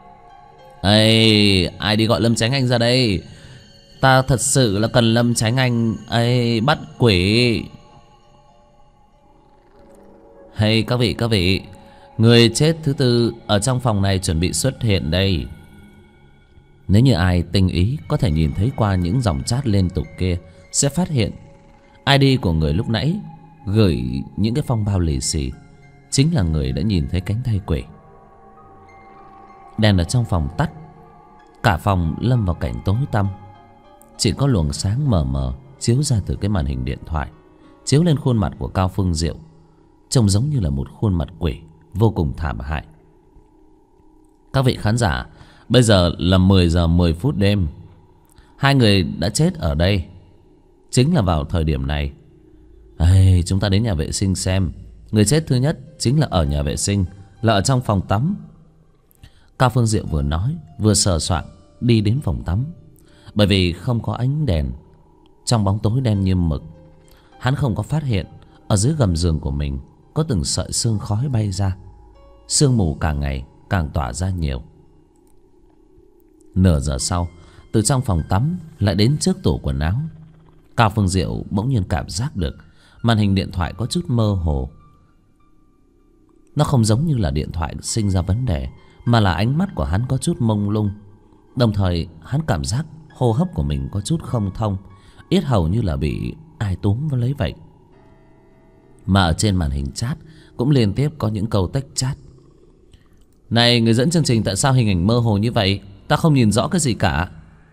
Ê, ai đi gọi Lâm Chánh Anh ra đây? Ta thật sự là cần Lâm Chánh Anh bắt quỷ. Hay các vị, người chết thứ tư ở trong phòng này chuẩn bị xuất hiện đây. Nếu như ai tinh ý có thể nhìn thấy qua những dòng chat liên tục kia, sẽ phát hiện ID của người lúc nãy gửi những cái phong bao lì xì chính là người đã nhìn thấy cánh tay quỷ. Đèn ở trong phòng tắt, cả phòng lâm vào cảnh tối tăm. Chỉ có luồng sáng mờ mờ chiếu ra từ cái màn hình điện thoại, chiếu lên khuôn mặt của Cao Phương Diệu, trông giống như là một khuôn mặt quỷ vô cùng thảm hại. Các vị khán giả, bây giờ là 10 giờ 10 phút đêm. 2 người đã chết ở đây chính là vào thời điểm này. Chúng ta đến nhà vệ sinh xem. Người chết thứ nhất chính là ở nhà vệ sinh, là ở trong phòng tắm. Cao Phương Diệu vừa nói vừa sờ soạng đi đến phòng tắm. Bởi vì không có ánh đèn, trong bóng tối đen như mực, hắn không có phát hiện ở dưới gầm giường của mình có từng sợi sương khói bay ra. Sương mù càng ngày càng tỏa ra nhiều. Nửa giờ sau, từ trong phòng tắm lại đến trước tủ quần áo. Cao Phương Diệu bỗng nhiên cảm giác được màn hình điện thoại có chút mơ hồ. Nó không giống như là điện thoại sinh ra vấn đề, mà là ánh mắt của hắn có chút mông lung. Đồng thời hắn cảm giác hô hấp của mình có chút không thông, yết hầu như là bị ai túm vào lấy vậy. Mà ở trên màn hình chat cũng liên tiếp có những câu text chat. Này người dẫn chương trình, tại sao hình ảnh mơ hồ như vậy? Ta không nhìn rõ cái gì cả.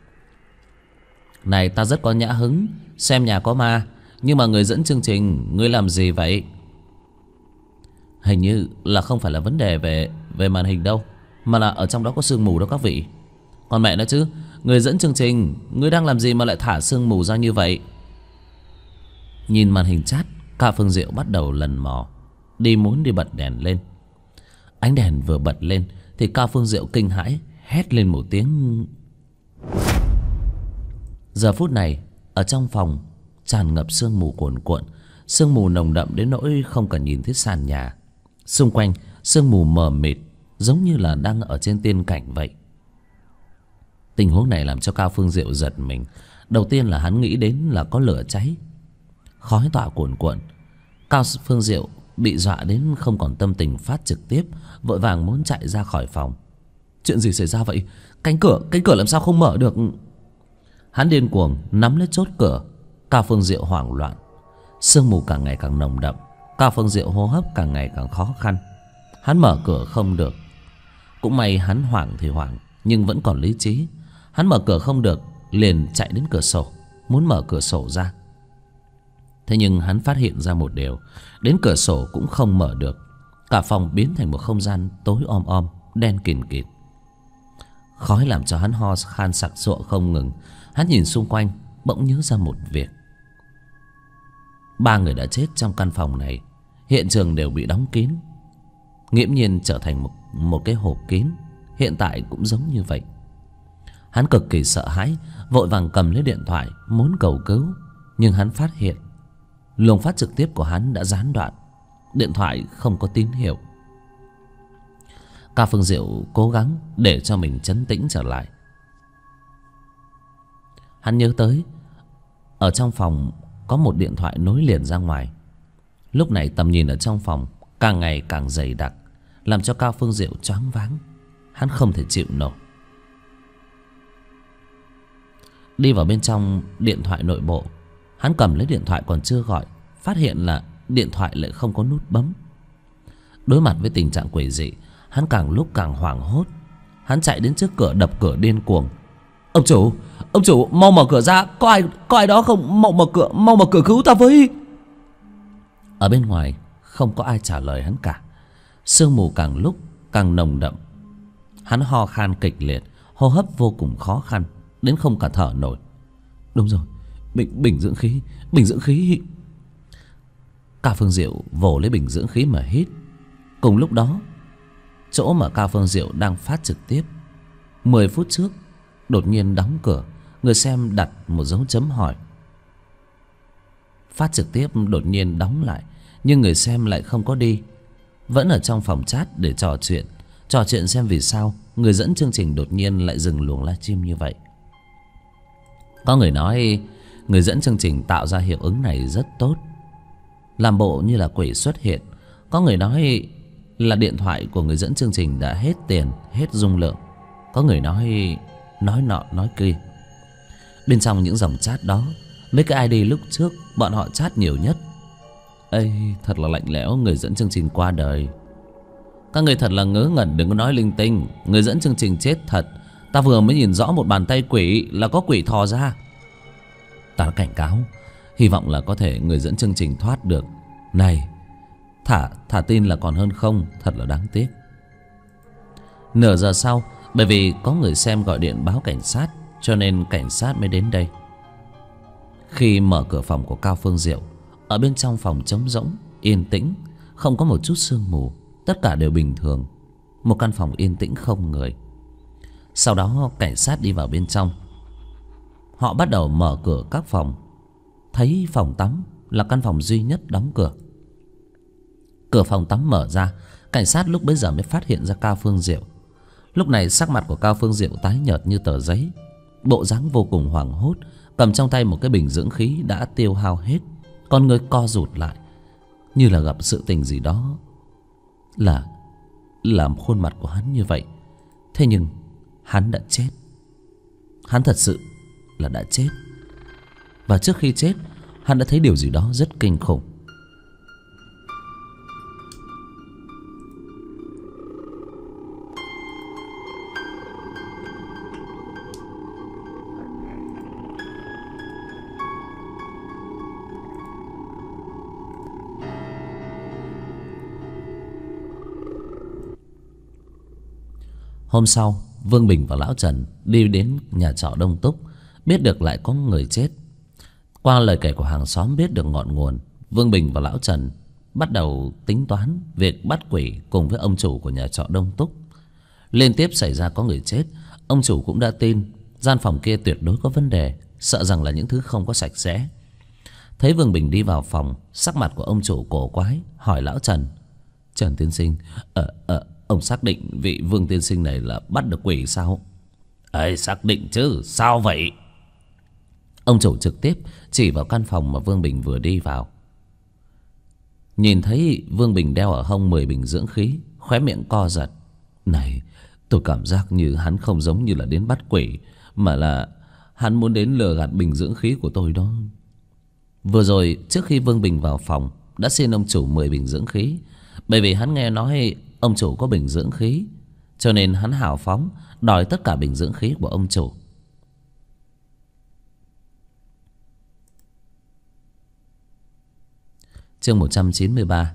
Này, ta rất có nhã hứng xem nhà có ma, nhưng mà người dẫn chương trình, ngươi làm gì vậy? Hình như là không phải là vấn đề về màn hình đâu, mà là ở trong đó có sương mù đó các vị. Còn mẹ nó chứ, người dẫn chương trình, ngươi đang làm gì mà lại thả sương mù ra như vậy? Nhìn màn hình chat, Cao Phương Diệu bắt đầu lần mò muốn đi bật đèn lên. Ánh đèn vừa bật lên thì Cao Phương Diệu kinh hãi hét lên một tiếng. Giờ phút này ở trong phòng tràn ngập sương mù cuồn cuộn, sương mù nồng đậm đến nỗi không cần nhìn thấy sàn nhà. Xung quanh sương mù mờ mịt, giống như là đang ở trên tiên cảnh vậy. Tình huống này làm cho Cao Phương Diệu giật mình. Đầu tiên là hắn nghĩ đến là có lửa cháy, khói tỏa cuồn cuộn. Cao Phương Diệu bị dọa đến không còn tâm tình phát trực tiếp, vội vàng muốn chạy ra khỏi phòng. Chuyện gì xảy ra vậy? Cánh cửa làm sao không mở được? Hắn điên cuồng nắm lấy chốt cửa. Cao Phương Diệu hoảng loạn. Sương mù càng ngày càng nồng đậm, Cao Phương Diệu hô hấp càng ngày càng khó khăn. Hắn mở cửa không được. Cũng may hắn hoảng thì hoảng, nhưng vẫn còn lý trí. Hắn mở cửa không được, liền chạy đến cửa sổ, muốn mở cửa sổ ra. Thế nhưng hắn phát hiện ra một điều, đến cửa sổ cũng không mở được. Cả phòng biến thành một không gian tối om om, đen kìn kịt. Khói làm cho hắn ho khan sặc sụa không ngừng. Hắn nhìn xung quanh, bỗng nhớ ra một việc. 3 người đã chết trong căn phòng này, hiện trường đều bị đóng kín, nghiễm nhiên trở thành một cái hộp kín. Hiện tại cũng giống như vậy. Hắn cực kỳ sợ hãi, vội vàng cầm lấy điện thoại muốn cầu cứu. Nhưng hắn phát hiện luồng phát trực tiếp của hắn đã gián đoạn, điện thoại không có tín hiệu. Cao Phương Diệu cố gắng để cho mình trấn tĩnh trở lại. Hắn nhớ tới ở trong phòng có một điện thoại nối liền ra ngoài. Lúc này tầm nhìn ở trong phòng càng ngày càng dày đặc, làm cho Cao Phương Diệu choáng váng. Hắn không thể chịu nổi. Đi vào bên trong điện thoại nội bộ, hắn cầm lấy điện thoại còn chưa gọi, phát hiện là điện thoại lại không có nút bấm. Đối mặt với tình trạng quỷ dị, hắn càng lúc càng hoảng hốt. Hắn chạy đến trước cửa đập cửa điên cuồng. Ông chủ mau mở cửa ra, có ai đó không? Mau mở cửa cứu ta với. Ở bên ngoài không có ai trả lời hắn cả. Sương mù càng lúc càng nồng đậm. Hắn ho khan kịch liệt, hô hấp vô cùng khó khăn, đến không cả thở nổi. Đúng rồi, bình dưỡng khí. Cao Phương Diệu vồ lấy bình dưỡng khí mà hít. Cùng lúc đó, chỗ mà Cao Phương Diệu đang phát trực tiếp 10 phút trước đột nhiên đóng cửa. Người xem đặt một dấu chấm hỏi. Phát trực tiếp đột nhiên đóng lại, nhưng người xem lại không có đi, vẫn ở trong phòng chat để trò chuyện xem vì sao người dẫn chương trình đột nhiên lại dừng luồng livestream như vậy. Có người nói người dẫn chương trình tạo ra hiệu ứng này rất tốt, làm bộ như là quỷ xuất hiện. Có người nói là điện thoại của người dẫn chương trình đã hết tiền, hết dung lượng. Có người nói nọ nói kia. Bên trong những dòng chat đó, mấy cái ID lúc trước bọn họ chat nhiều nhất: ây, thật là lạnh lẽo, người dẫn chương trình qua đời. Các người thật là ngớ ngẩn, đừng có nói linh tinh, người dẫn chương trình chết thật. Ta vừa mới nhìn rõ một bàn tay quỷ, là có quỷ thò ra. Ta đã cảnh cáo, hy vọng là có thể người dẫn chương trình thoát được. Này, thả tin là còn hơn không, thật là đáng tiếc. Nửa giờ sau, bởi vì có người xem gọi điện báo cảnh sát, cho nên cảnh sát mới đến đây. Khi mở cửa phòng của Cao Phương Diệu, ở bên trong phòng trống rỗng, yên tĩnh, không có một chút sương mù, tất cả đều bình thường. Một căn phòng yên tĩnh không người. Sau đó cảnh sát đi vào bên trong. Họ bắt đầu mở cửa các phòng. Thấy phòng tắm là căn phòng duy nhất đóng cửa. Cửa phòng tắm mở ra, cảnh sát lúc bấy giờ mới phát hiện ra Cao Phương Diệu. Lúc này sắc mặt của Cao Phương Diệu tái nhợt như tờ giấy, bộ dáng vô cùng hoảng hốt, cầm trong tay một cái bình dưỡng khí đã tiêu hao hết. Con người co rụt lại, như là gặp sự tình gì đó, làm khuôn mặt của hắn như vậy. Thế nhưng hắn đã chết. Hắn thật sự là đã chết. Và trước khi chết, hắn đã thấy điều gì đó rất kinh khủng. Hôm sau, Vương Bình và Lão Trần đi đến nhà trọ Đông Túc, biết được lại có người chết. Qua lời kể của hàng xóm biết được ngọn nguồn, Vương Bình và Lão Trần bắt đầu tính toán việc bắt quỷ cùng với ông chủ của nhà trọ Đông Túc. Liên tiếp xảy ra có người chết, ông chủ cũng đã tin gian phòng kia tuyệt đối có vấn đề, sợ rằng là những thứ không có sạch sẽ. Thấy Vương Bình đi vào phòng, sắc mặt của ông chủ cổ quái, hỏi Lão Trần: Trần tiên sinh, ông xác định vị Vương tiên sinh này là bắt được quỷ sao? Ấy, xác định chứ, sao vậy? Ông chủ trực tiếp chỉ vào căn phòng mà Vương Bình vừa đi vào. Nhìn thấy Vương Bình đeo ở hông 10 bình dưỡng khí, khóe miệng co giật. Này, tôi cảm giác như hắn không giống như là đến bắt quỷ, mà là hắn muốn đến lừa gạt bình dưỡng khí của tôi đó. Vừa rồi trước khi Vương Bình vào phòng, đã xin ông chủ 10 bình dưỡng khí. Bởi vì hắn nghe nói ông chủ có bình dưỡng khí, cho nên hắn hào phóng đòi tất cả bình dưỡng khí của ông chủ. Chương 193.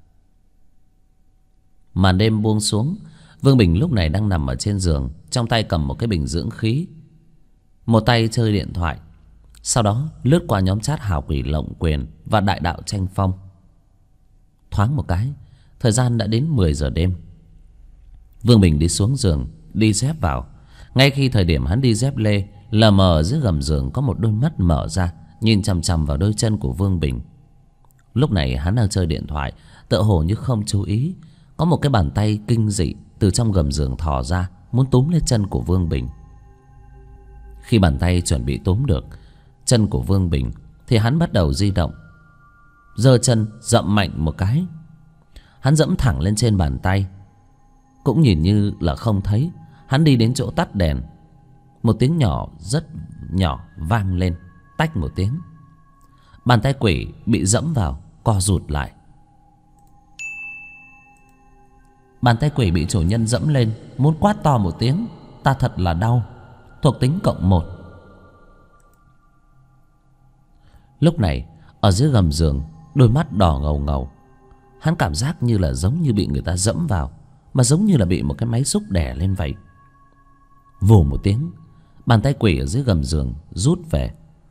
Màn đêm buông xuống, Vương Bình lúc này đang nằm ở trên giường, trong tay cầm một cái bình dưỡng khí, một tay chơi điện thoại. Sau đó lướt qua nhóm chat Hào Quỷ Lộng Quyền và Đại Đạo Tranh Phong. Thoáng một cái, thời gian đã đến 10 giờ đêm. Vương Bình đi xuống giường, đi dép vào. Ngay khi thời điểm hắn đi dép lê, lờ mờ dưới gầm giường có một đôi mắt mở ra, nhìn chằm chằm vào đôi chân của Vương Bình. Lúc này hắn đang chơi điện thoại, tựa hồ như không chú ý, có một cái bàn tay kinh dị từ trong gầm giường thò ra, muốn túm lấy chân của Vương Bình. Khi bàn tay chuẩn bị túm được chân của Vương Bình thì hắn bắt đầu di động. Giơ chân dậm mạnh một cái. Hắn dẫm thẳng lên trên bàn tay. Cũng nhìn như là không thấy. Hắn đi đến chỗ tắt đèn. Một tiếng nhỏ rất nhỏ vang lên, tách một tiếng. Bàn tay quỷ bị dẫm vào co rụt lại. Bàn tay quỷ bị chủ nhân dẫm lên, muốn quát to một tiếng: ta thật là đau. Thuộc tính +1. Lúc này ở dưới gầm giường, đôi mắt đỏ ngầu ngầu. Hắn cảm giác như là giống như bị người ta dẫm vào, mà giống như là bị một cái máy xúc đè lên vậy. Vù một tiếng, bàn tay quỷ ở dưới gầm giường rút về.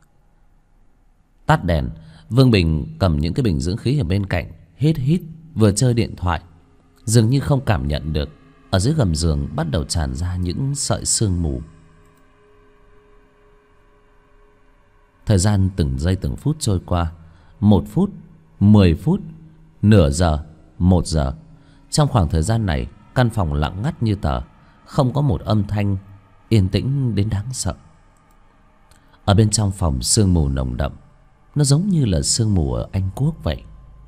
Tắt đèn, Vương Bình cầm những cái bình dưỡng khí ở bên cạnh, hít hít, vừa chơi điện thoại. Dường như không cảm nhận được ở dưới gầm giường bắt đầu tràn ra những sợi sương mù. Thời gian từng giây từng phút trôi qua. 1 phút, 10 phút, nửa giờ, 1 giờ. Trong khoảng thời gian này, căn phòng lặng ngắt như tờ, không có một âm thanh, yên tĩnh đến đáng sợ. Ở bên trong phòng sương mù nồng đậm, nó giống như là sương mù ở Anh Quốc vậy.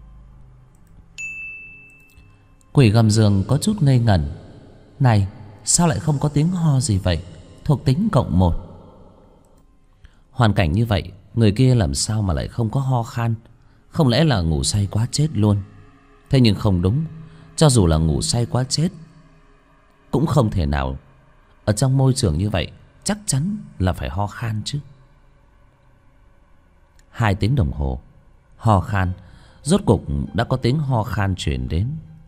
Quỷ gầm giường có chút ngây ngẩn. Này, sao lại không có tiếng ho gì vậy? Thuộc tính +1. Hoàn cảnh như vậy, người kia làm sao mà lại không có ho khan? Không lẽ là ngủ say quá chết luôn? Thế nhưng không đúng. Cho dù là ngủ say quá chết, cũng không thể nào. Ở trong môi trường như vậy, chắc chắn là phải ho khan chứ. 2 tiếng đồng hồ ho khan. Rốt cục đã có tiếng ho khan truyền đến.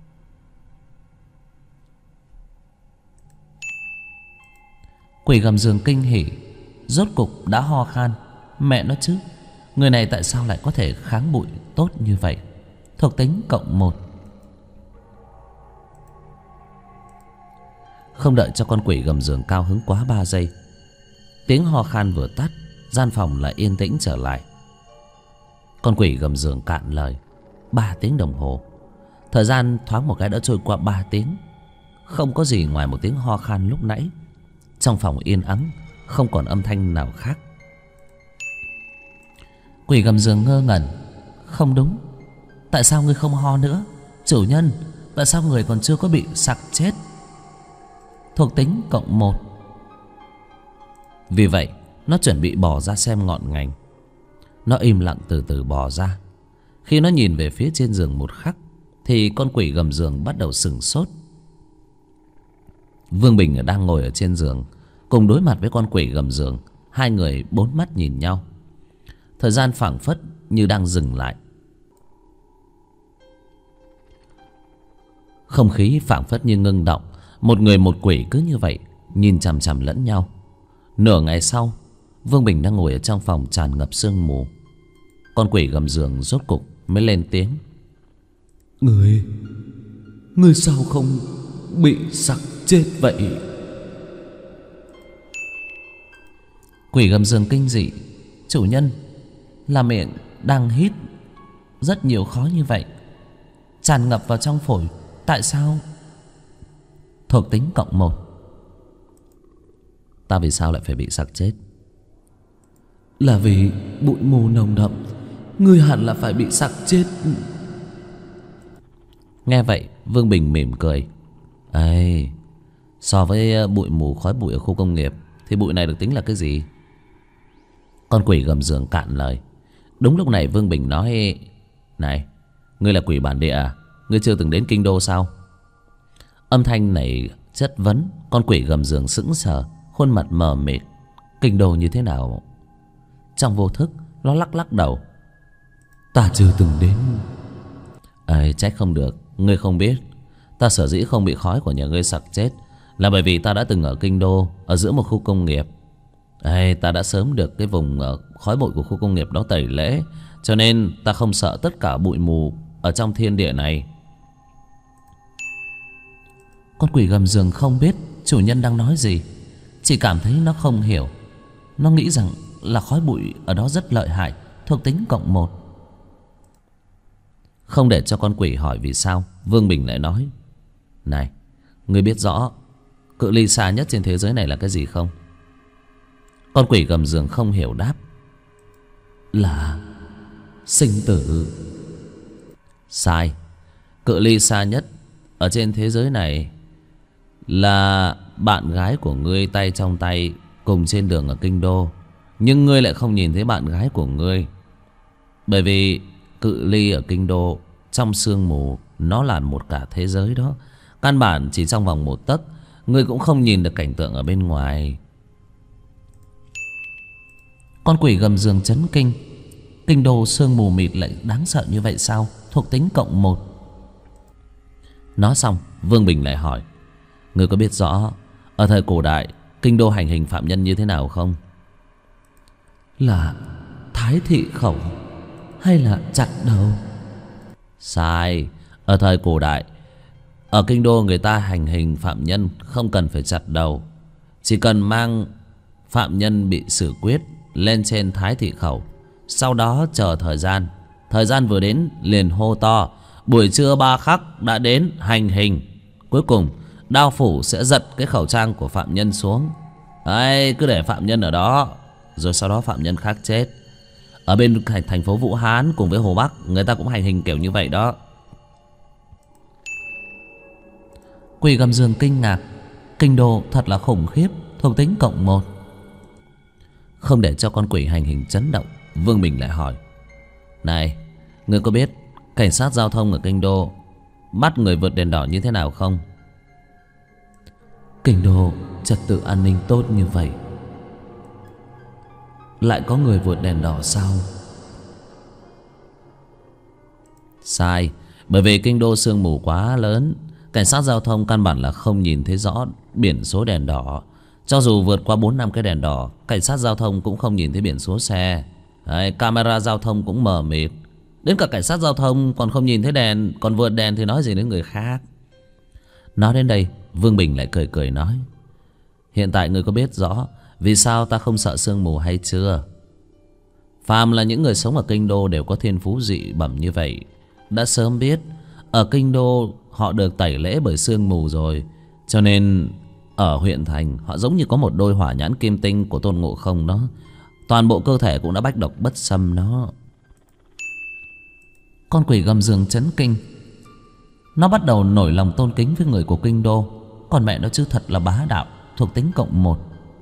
Quỷ gầm giường kinh hỉ. Rốt cục đã ho khan. Mẹ nó chứ, người này tại sao lại có thể kháng bụi tốt như vậy? Thuộc tính +1. Không đợi cho con quỷ gầm giường cao hứng quá 3 giây, tiếng ho khan vừa tắt, gian phòng lại yên tĩnh trở lại. Con quỷ gầm giường cạn lời. 3 tiếng đồng hồ. Thời gian thoáng một cái đã trôi qua 3 tiếng. Không có gì ngoài một tiếng ho khan lúc nãy. Trong phòng yên ắng, không còn âm thanh nào khác. Quỷ gầm giường ngơ ngẩn. Không đúng. Tại sao ngươi không ho nữa? Chủ nhân, tại sao người còn chưa có bị sặc chết? Thuộc tính +1. Vì vậy, nó chuẩn bị bò ra xem ngọn ngành. Nó im lặng từ từ bò ra. Khi nó nhìn về phía trên giường một khắc, thì con quỷ gầm giường bắt đầu sửng sốt. Vương Bình đang ngồi ở trên giường, cùng đối mặt với con quỷ gầm giường. Hai người bốn mắt nhìn nhau. Thời gian phảng phất như đang dừng lại. Không khí phảng phất như ngưng động. Một người một quỷ cứ như vậy nhìn chằm chằm lẫn nhau. Nửa ngày sau, Vương Bình đang ngồi ở trong phòng tràn ngập sương mù. Con quỷ gầm giường rốt cục mới lên tiếng. Ngươi sao không bị sặc chết vậy? Quỷ gầm giường kinh dị. Chủ nhân, là miệng đang hít rất nhiều khói như vậy, tràn ngập vào trong phổi. Tại sao? Thuộc tính +1. Ta vì sao lại phải bị sặc chết? Là vì bụi mù nồng đậm. Ngươi hẳn là phải bị sặc chết. Nghe vậy, Vương Bình mỉm cười. Ê, so với bụi mù khói bụi ở khu công nghiệp thì bụi này được tính là cái gì? Con quỷ gầm giường cạn lời. Đúng lúc này Vương Bình nói. Này, ngươi là quỷ bản địa à? Ngươi chưa từng đến kinh đô sao? Âm thanh này chất vấn. Con quỷ gầm giường sững sờ, khuôn mặt mờ mịt. Kinh đô như thế nào? Trong vô thức, nó lắc lắc đầu. Ta chưa từng đến. Trách không được. Ngươi không biết, ta sở dĩ không bị khói của nhà ngươi sặc chết là bởi vì ta đã từng ở kinh đô, ở giữa một khu công nghiệp. Ta đã sớm được cái vùng khói bụi của khu công nghiệp đó tẩy lễ, cho nên ta không sợ tất cả bụi mù ở trong thiên địa này. Con quỷ gầm giường không biết chủ nhân đang nói gì, chỉ cảm thấy nó không hiểu. Nó nghĩ rằng là khói bụi ở đó rất lợi hại, thuộc tính +1. Không để cho con quỷ hỏi vì sao, Vương Bình lại nói. Này, ngươi biết rõ cự ly xa nhất trên thế giới này là cái gì không? Con quỷ gầm giường không hiểu đáp: là sinh tử. Sai. Cự ly xa nhất ở trên thế giới này là bạn gái của ngươi tay trong tay cùng trên đường ở kinh đô. Nhưng ngươi lại không nhìn thấy bạn gái của ngươi, bởi vì cự ly ở kinh đô trong sương mù nó là một cả thế giới đó. Căn bản chỉ trong vòng 1 tấc ngươi cũng không nhìn được cảnh tượng ở bên ngoài. Con quỷ gầm giường chấn kinh. Kinh đô sương mù mịt lại đáng sợ như vậy sao? Thuộc tính +1. Nói xong Vương Bình lại hỏi: ngươi có biết rõ ở thời cổ đại kinh đô hành hình phạm nhân như thế nào không? Là thái thị khẩu hay là chặt đầu? Sai. Ở thời cổ đại ở kinh đô người ta hành hình phạm nhân không cần phải chặt đầu, chỉ cần mang phạm nhân bị xử quyết lên trên thái thị khẩu, sau đó chờ thời gian. Thời gian vừa đến liền hô to: buổi trưa 3 khắc đã đến, hành hình. Cuối cùng đao phủ sẽ giật cái khẩu trang của phạm nhân xuống. Đấy, cứ để phạm nhân ở đó, rồi sau đó phạm nhân khác chết. Ở bên thành phố Vũ Hán cùng với Hồ Bắc, người ta cũng hành hình kiểu như vậy đó. Quỷ gầm giường kinh ngạc. Kinh đô thật là khủng khiếp. Thuộc tính +1. Không để cho con quỷ hành hình chấn động, Vương Bình lại hỏi: này, ngươi có biết cảnh sát giao thông ở kinh đô bắt người vượt đèn đỏ như thế nào không? Kinh đô trật tự an ninh tốt như vậy, lại có người vượt đèn đỏ sao? Sai. Bởi vì kinh đô sương mù quá lớn, cảnh sát giao thông căn bản là không nhìn thấy rõ biển số đèn đỏ. Cho dù vượt qua 4-5 cái đèn đỏ, cảnh sát giao thông cũng không nhìn thấy biển số xe. Đấy, camera giao thông cũng mờ mịt. Đến cả cảnh sát giao thông còn không nhìn thấy đèn, còn vượt đèn thì nói gì đến người khác. Nói đến đây Vương Bình lại cười cười nói: hiện tại ngươi có biết rõ vì sao ta không sợ sương mù hay chưa? Phàm là những người sống ở kinh đô đều có thiên phú dị bẩm như vậy, đã sớm biết ở kinh đô họ được tẩy lễ bởi sương mù rồi. Cho nên ở huyện thành họ giống như có một đôi hỏa nhãn kim tinh của Tôn Ngộ Không đó. Toàn bộ cơ thể cũng đã bách độc bất xâm đó. Con quỷ gầm giường chấn kinh. Nó bắt đầu nổi lòng tôn kính với người của kinh đô. Còn mẹ nó chứ thật là bá đạo. Thuộc tính +1.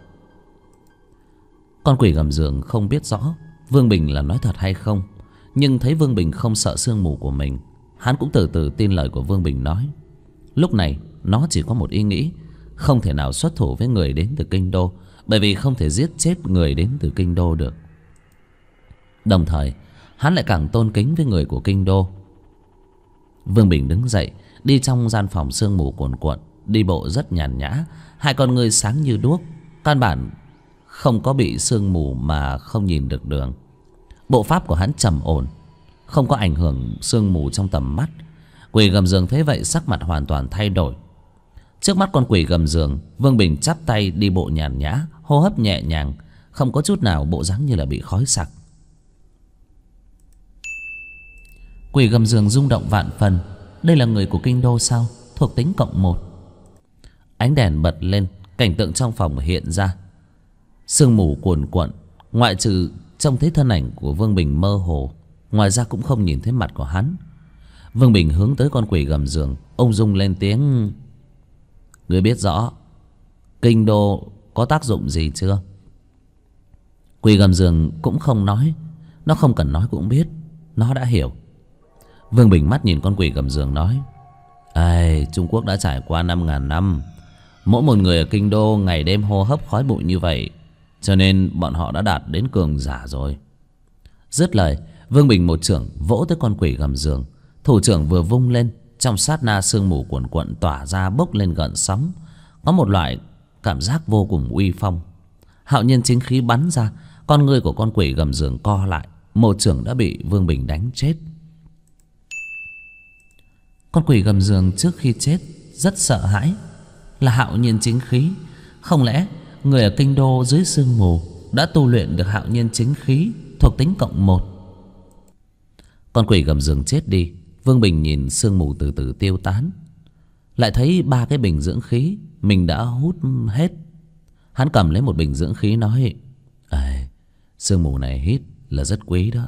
Con quỷ gầm giường không biết rõ Vương Bình là nói thật hay không, nhưng thấy Vương Bình không sợ sương mù của mình, hắn cũng từ từ tin lời của Vương Bình nói. Lúc này nó chỉ có một ý nghĩ: không thể nào xuất thủ với người đến từ kinh đô, bởi vì không thể giết chết người đến từ kinh đô được. Đồng thời hắn lại càng tôn kính với người của kinh đô. Vương Bình đứng dậy đi trong gian phòng sương mù cuồn cuộn, đi bộ rất nhàn nhã, hai con ngươi sáng như đuốc, căn bản không có bị sương mù mà không nhìn được đường. Bộ pháp của hắn trầm ổn, không có ảnh hưởng sương mù trong tầm mắt. Quỷ gầm giường thấy vậy sắc mặt hoàn toàn thay đổi. Trước mắt con quỷ gầm giường, Vương Bình chắp tay đi bộ nhàn nhã, hô hấp nhẹ nhàng, không có chút nào bộ dáng như là bị khói sặc. Quỷ gầm giường rung động vạn phần. Đây là người của kinh đô sao? Thuộc tính +1. Ánh đèn bật lên, cảnh tượng trong phòng hiện ra. Sương mù cuồn cuộn, ngoại trừ trông thấy thân ảnh của Vương Bình mơ hồ, ngoài ra cũng không nhìn thấy mặt của hắn. Vương Bình hướng tới con quỷ gầm giường, ung dung lên tiếng: ngươi biết rõ kinh đô có tác dụng gì chưa? Quỷ gầm giường cũng không nói, nó không cần nói cũng biết, nó đã hiểu. Vương Bình mắt nhìn con quỷ gầm giường nói: ai, Trung Quốc đã trải qua 5.000 năm, mỗi một người ở kinh đô ngày đêm hô hấp khói bụi như vậy, cho nên bọn họ đã đạt đến cường giả rồi. Dứt lời, Vương Bình một chưởng vỗ tới con quỷ gầm giường. Thủ trưởng vừa vung lên, trong sát na sương mù cuồn cuộn tỏa ra bốc lên gợn sóng, có một loại cảm giác vô cùng uy phong. Hạo nhiên chính khí bắn ra, con ngươi của con quỷ gầm giường co lại, một chưởng đã bị Vương Bình đánh chết. Con quỷ gầm giường trước khi chết rất sợ hãi. Là hạo nhiên chính khí, không lẽ người ở kinh đô dưới sương mù đã tu luyện được hạo nhiên chính khí thuộc tính +1? Con quỷ gầm giường chết đi, Vương Bình nhìn sương mù từ từ tiêu tán, lại thấy 3 cái bình dưỡng khí mình đã hút hết. Hắn cầm lấy một bình dưỡng khí nói: Sương mù này hít là rất quý đó.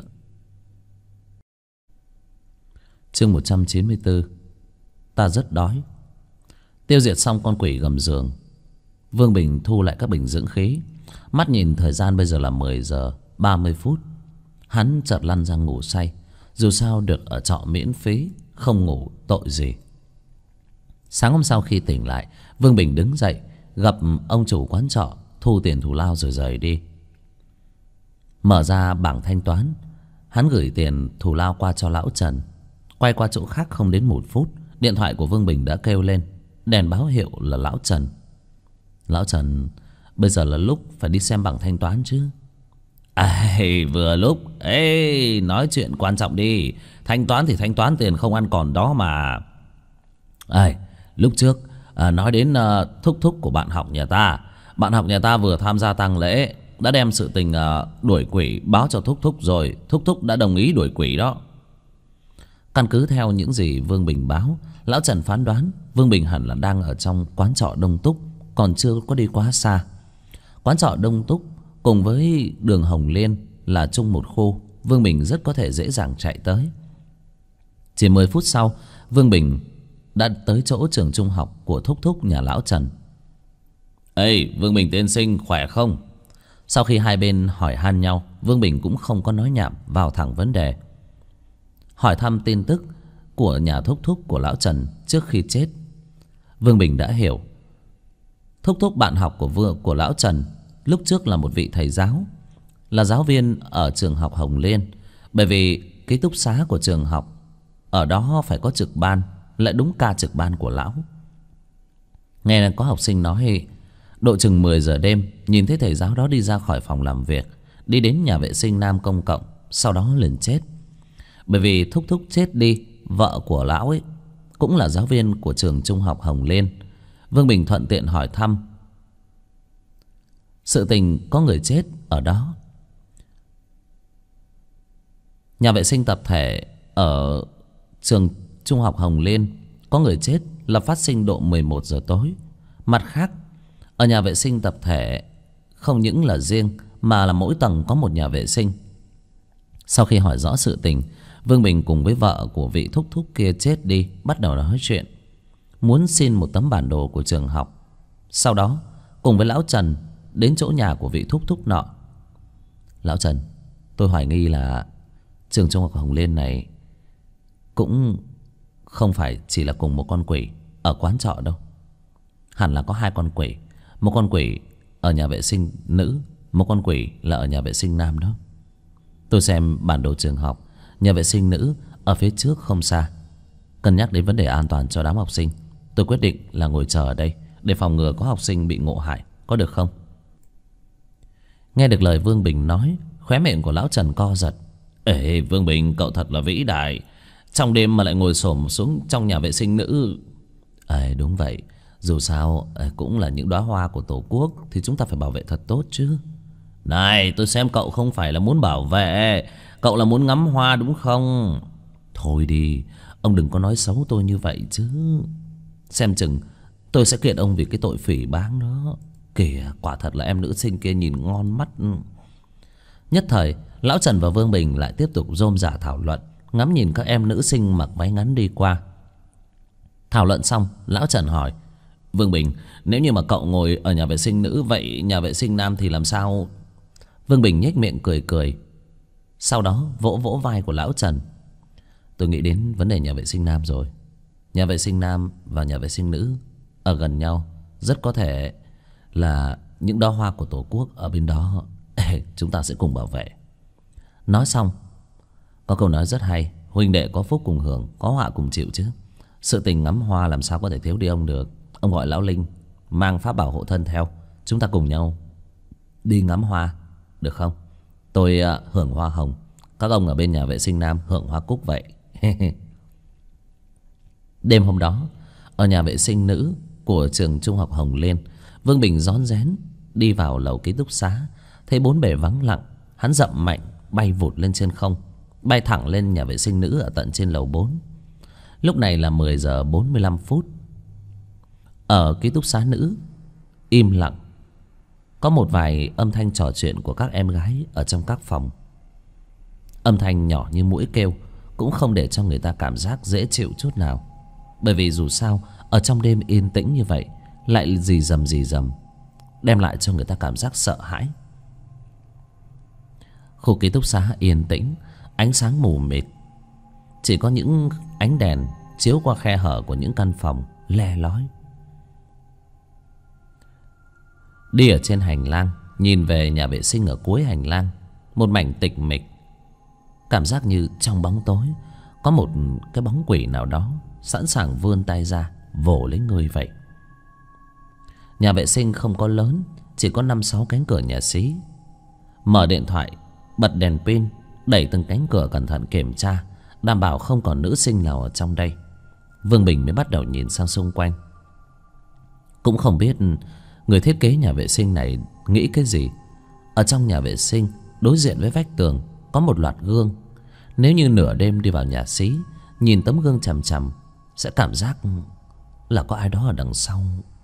Chương 194. Ta rất đói. Tiêu diệt xong con quỷ gầm giường, Vương Bình thu lại các bình dưỡng khí. Mắt nhìn thời gian bây giờ là 10 giờ 30 phút. Hắn chợt lăn ra ngủ say. Dù sao được ở trọ miễn phí, không ngủ tội gì. Sáng hôm sau khi tỉnh lại, Vương Bình đứng dậy, gặp ông chủ quán trọ, thu tiền thù lao rồi rời đi. Mở ra bảng thanh toán, hắn gửi tiền thù lao qua cho lão Trần. Quay qua chỗ khác không đến 1 phút, điện thoại của Vương Bình đã kêu lên. Đèn báo hiệu là lão Trần. Lão Trần, bây giờ là lúc phải đi xem bảng thanh toán chứ. Vừa lúc. Ê, nói chuyện quan trọng đi. Thanh toán thì thanh toán, tiền không ăn còn đó mà. Lúc trước nói đến thúc thúc của bạn học nhà ta. Bạn học nhà ta vừa tham gia tang lễ, đã đem sự tình đuổi quỷ báo cho thúc thúc rồi. Thúc thúc đã đồng ý đuổi quỷ đó. Căn cứ theo những gì Vương Bình báo, lão Trần phán đoán Vương Bình hẳn là đang ở trong quán trọ Đông Túc, còn chưa có đi quá xa. Quán trọ Đông Túc cùng với đường Hồng Liên là chung một khu, Vương Bình rất có thể dễ dàng chạy tới. Chỉ 10 phút sau, Vương Bình đã tới chỗ trường trung học của thúc thúc nhà lão Trần. Vương Bình tiên sinh khỏe không? Sau khi hai bên hỏi han nhau, Vương Bình cũng không có nói nhảm, vào thẳng vấn đề. Hỏi thăm tin tức của nhà thúc thúc của lão Trần trước khi chết. Vương Bình đã hiểu. Thúc thúc bạn học của lão Trần lúc trước là một vị thầy giáo, là giáo viên ở trường học Hồng Liên. Bởi vì ký túc xá của trường học ở đó phải có trực ban, lại đúng ca trực ban của lão. Nghe có học sinh nói, độ chừng 10 giờ đêm nhìn thấy thầy giáo đó đi ra khỏi phòng làm việc, đi đến nhà vệ sinh nam công cộng, sau đó liền chết. Bởi vì thúc thúc chết đi, vợ của lão ấy cũng là giáo viên của trường trung học Hồng Liên. Vương Bình thuận tiện hỏi thăm sự tình có người chết ở đó. Nhà vệ sinh tập thể ở trường trung học Hồng Liên có người chết là phát sinh độ 11 giờ tối. Mặt khác, ở nhà vệ sinh tập thể không những là riêng mà là mỗi tầng có một nhà vệ sinh. Sau khi hỏi rõ sự tình, Vương Bình cùng với vợ của vị thúc thúc kia chết đi bắt đầu nói chuyện, muốn xin một tấm bản đồ của trường học. Sau đó cùng với lão Trần đến chỗ nhà của vị thúc thúc nọ. Lão Trần, tôi hoài nghi là trường trung học Hồng Liên này cũng không phải chỉ là cùng một con quỷ ở quán trọ đâu. Hẳn là có 2 con quỷ. Một con quỷ ở nhà vệ sinh nữ, một con quỷ là ở nhà vệ sinh nam đó. Tôi xem bản đồ trường học, nhà vệ sinh nữ ở phía trước không xa. Cân nhắc đến vấn đề an toàn cho đám học sinh, tôi quyết định là ngồi chờ ở đây để phòng ngừa có học sinh bị ngộ hại, có được không? Nghe được lời Vương Bình nói, khóe miệng của lão Trần co giật. Vương Bình, cậu thật là vĩ đại, trong đêm mà lại ngồi xổm xuống trong nhà vệ sinh nữ. Đúng vậy, dù sao cũng là những đóa hoa của Tổ quốc, thì chúng ta phải bảo vệ thật tốt chứ. Này, tôi xem cậu không phải là muốn bảo vệ, cậu là muốn ngắm hoa đúng không? Thôi đi, ông đừng có nói xấu tôi như vậy chứ. Xem chừng tôi sẽ kiện ông vì cái tội phỉ báng đó. Kìa, quả thật là em nữ sinh kia nhìn ngon mắt. Nhất thời, lão Trần và Vương Bình lại tiếp tục rôm rả thảo luận, ngắm nhìn các em nữ sinh mặc váy ngắn đi qua. Thảo luận xong, lão Trần hỏi, Vương Bình, nếu như mà cậu ngồi ở nhà vệ sinh nữ, vậy nhà vệ sinh nam thì làm sao? Vương Bình nhếch miệng cười cười, sau đó vỗ vỗ vai của lão Trần. Tôi nghĩ đến vấn đề nhà vệ sinh nam rồi. Nhà vệ sinh nam và nhà vệ sinh nữ ở gần nhau, rất có thể là những đóa hoa của Tổ quốc ở bên đó. Chúng ta sẽ cùng bảo vệ. Nói xong, có câu nói rất hay, huynh đệ có phúc cùng hưởng, có họa cùng chịu chứ. Sự tình ngắm hoa làm sao có thể thiếu đi ông được. Ông gọi lão Linh mang pháp bảo hộ thân theo, chúng ta cùng nhau đi ngắm hoa, được không? Tôi hưởng hoa hồng, các ông ở bên nhà vệ sinh nam hưởng hoa cúc vậy. Đêm hôm đó, ở nhà vệ sinh nữ của trường trung học Hồng Liên, Vương Bình rón rén đi vào lầu ký túc xá, thấy 4 bề vắng lặng, hắn dậm mạnh bay vụt lên trên không, bay thẳng lên nhà vệ sinh nữ ở tận trên lầu 4. Lúc này là 10 giờ 45 phút. Ở ký túc xá nữ im lặng. có một vài âm thanh trò chuyện của các em gái ở trong các phòng. Âm thanh nhỏ như muỗi kêu, cũng không để cho người ta cảm giác dễ chịu chút nào. Bởi vì dù sao ở trong đêm yên tĩnh như vậy lại rì rầm, đem lại cho người ta cảm giác sợ hãi. Khu ký túc xá yên tĩnh, ánh sáng mù mịt, chỉ có những ánh đèn chiếu qua khe hở của những căn phòng le lói. Đi ở trên hành lang, nhìn về nhà vệ sinh ở cuối hành lang, một mảnh tịch mịch. Cảm giác như trong bóng tối có một cái bóng quỷ nào đó sẵn sàng vươn tay ra vồ lấy người vậy. Nhà vệ sinh không có lớn, chỉ có 5-6 cánh cửa nhà xí. Mở điện thoại, bật đèn pin, đẩy từng cánh cửa cẩn thận kiểm tra, đảm bảo không còn nữ sinh nào ở trong đây. Vương Bình mới bắt đầu nhìn sang xung quanh. Cũng không biết người thiết kế nhà vệ sinh này nghĩ cái gì. Ở trong nhà vệ sinh, đối diện với vách tường có một loạt gương. Nếu như nửa đêm đi vào nhà xí, nhìn tấm gương chằm chằm, sẽ cảm giác là có ai đó ở đằng sau.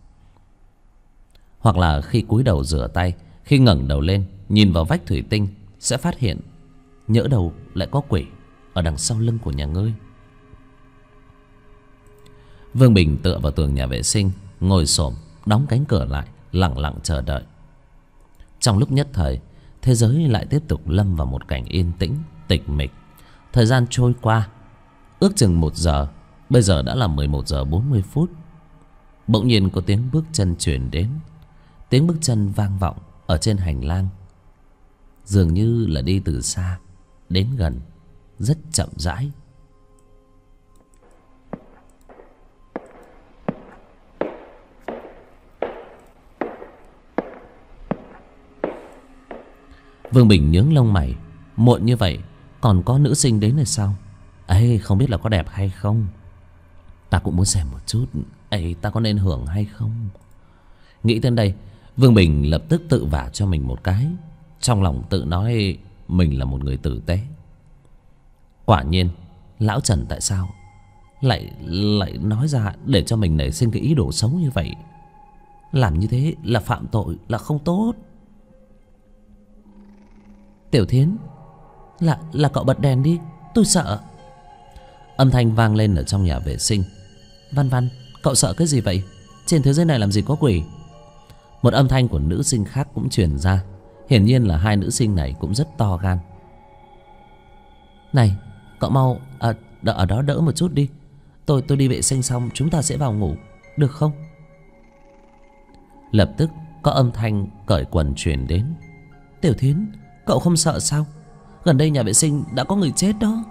Hoặc là khi cúi đầu rửa tay, khi ngẩng đầu lên nhìn vào vách thủy tinh, sẽ phát hiện nhỡ đầu lại có quỷ ở đằng sau lưng của nhà ngươi. Vương Bình tựa vào tường nhà vệ sinh, ngồi xổm đóng cánh cửa lại, lặng lặng chờ đợi. Trong lúc nhất thời, thế giới lại tiếp tục lâm vào một cảnh yên tĩnh, tịch mịch. Thời gian trôi qua, ước chừng 1 giờ, bây giờ đã là 11 giờ 40 phút. Bỗng nhiên có tiếng bước chân truyền đến. Tiếng bước chân vang vọng ở trên hành lang, dường như là đi từ xa đến gần, rất chậm rãi. Vương Bình nhướng lông mày. Muộn như vậy còn có nữ sinh đến là sao? Ấy, không biết là có đẹp hay không? Ta cũng muốn xem một chút. Ấy, ta có nên hưởng hay không? Nghĩ đến đây, Vương Bình lập tức tự vả cho mình một cái. Trong lòng tự nói mình là một người tử tế. Quả nhiên, lão Trần tại sao lại nói ra để cho mình nảy sinh cái ý đồ xấu như vậy? Làm như thế là phạm tội, là không tốt. Tiểu Thiến, là cậu bật đèn đi, tôi sợ. Âm thanh vang lên ở trong nhà vệ sinh. Văn Văn, cậu sợ cái gì vậy? Trên thế giới này làm gì có quỷ? Một âm thanh của nữ sinh khác cũng truyền ra. Hiển nhiên là hai nữ sinh này cũng rất to gan. Này, cậu mau ở đó đỡ một chút đi. Tôi đi vệ sinh xong chúng ta sẽ vào ngủ, được không? Lập tức có âm thanh cởi quần truyền đến. Tiểu Thiến, cậu không sợ sao? Gần đây nhà vệ sinh đã có người chết đó.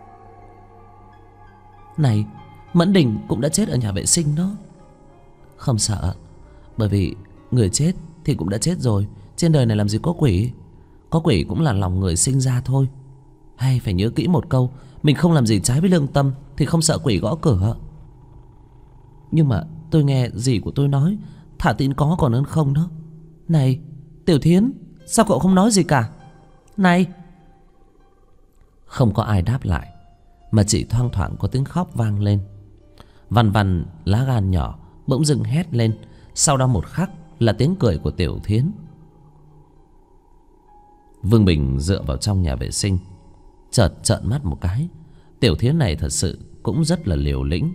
Này, Mẫn Đình cũng đã chết ở nhà vệ sinh đó. Không sợ, bởi vì người chết thì cũng đã chết rồi. Trên đời này làm gì có quỷ. Có quỷ cũng là lòng người sinh ra thôi. Hay phải nhớ kỹ một câu, mình không làm gì trái với lương tâm thì không sợ quỷ gõ cửa. Nhưng mà tôi nghe dì của tôi nói, thả tin có còn hơn không đó. Này Tiểu Thiến, sao cậu không nói gì cả? Này. Không có ai đáp lại, mà chỉ thoang thoảng có tiếng khóc vang lên. Văn Văn lá gan nhỏ bỗng dưng hét lên. Sau đó một khắc là tiếng cười của Tiểu Thiến. Vương Bình dựa vào trong nhà vệ sinh, chợt trợn mắt một cái. Tiểu Thiến này thật sự cũng rất là liều lĩnh,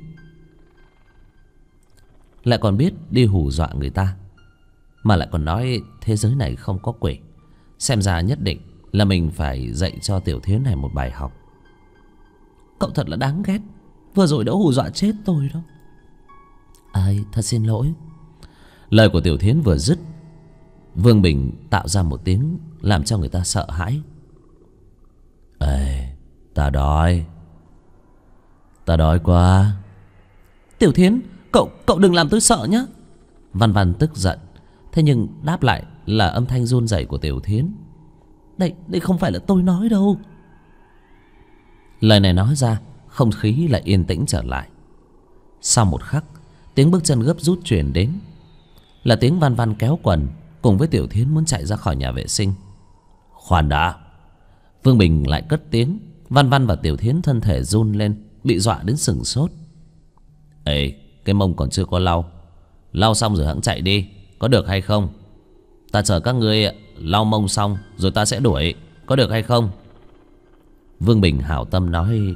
lại còn biết đi hù dọa người ta, mà lại còn nói thế giới này không có quỷ. Xem ra nhất định là mình phải dạy cho Tiểu Thiến này một bài học. Cậu thật là đáng ghét, vừa rồi đã hù dọa chết tôi đó. Ai, thật xin lỗi. Lời của Tiểu Thiến vừa dứt, Vương Bình tạo ra một tiếng làm cho người ta sợ hãi. Ê, ta đói quá. Tiểu Thiến, cậu đừng làm tôi sợ nhé. Văn Văn tức giận. Thế nhưng đáp lại là âm thanh run rẩy của Tiểu Thiến. Đây không phải là tôi nói đâu. Lời này nói ra, không khí lại yên tĩnh trở lại. Sau một khắc, tiếng bước chân gấp rút truyền đến. Là tiếng Văn Văn kéo quần cùng với Tiểu Thiến muốn chạy ra khỏi nhà vệ sinh. Khoan đã. Vương Bình lại cất tiếng. Văn Văn và Tiểu Thiến thân thể run lên, bị dọa đến sửng sốt. Ê, cái mông còn chưa có lau. Lau xong rồi hẵng chạy đi, có được hay không? Ta chờ các ngươi lau mông xong rồi ta sẽ đuổi, có được hay không? Vương Bình hảo tâm nói.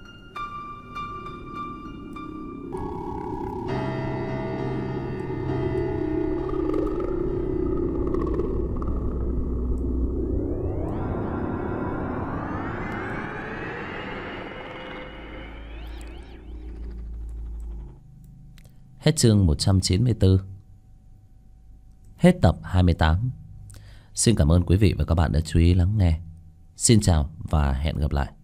Hết chương 194. Hết tập 28. Xin cảm ơn quý vị và các bạn đã chú ý lắng nghe. Xin chào và hẹn gặp lại.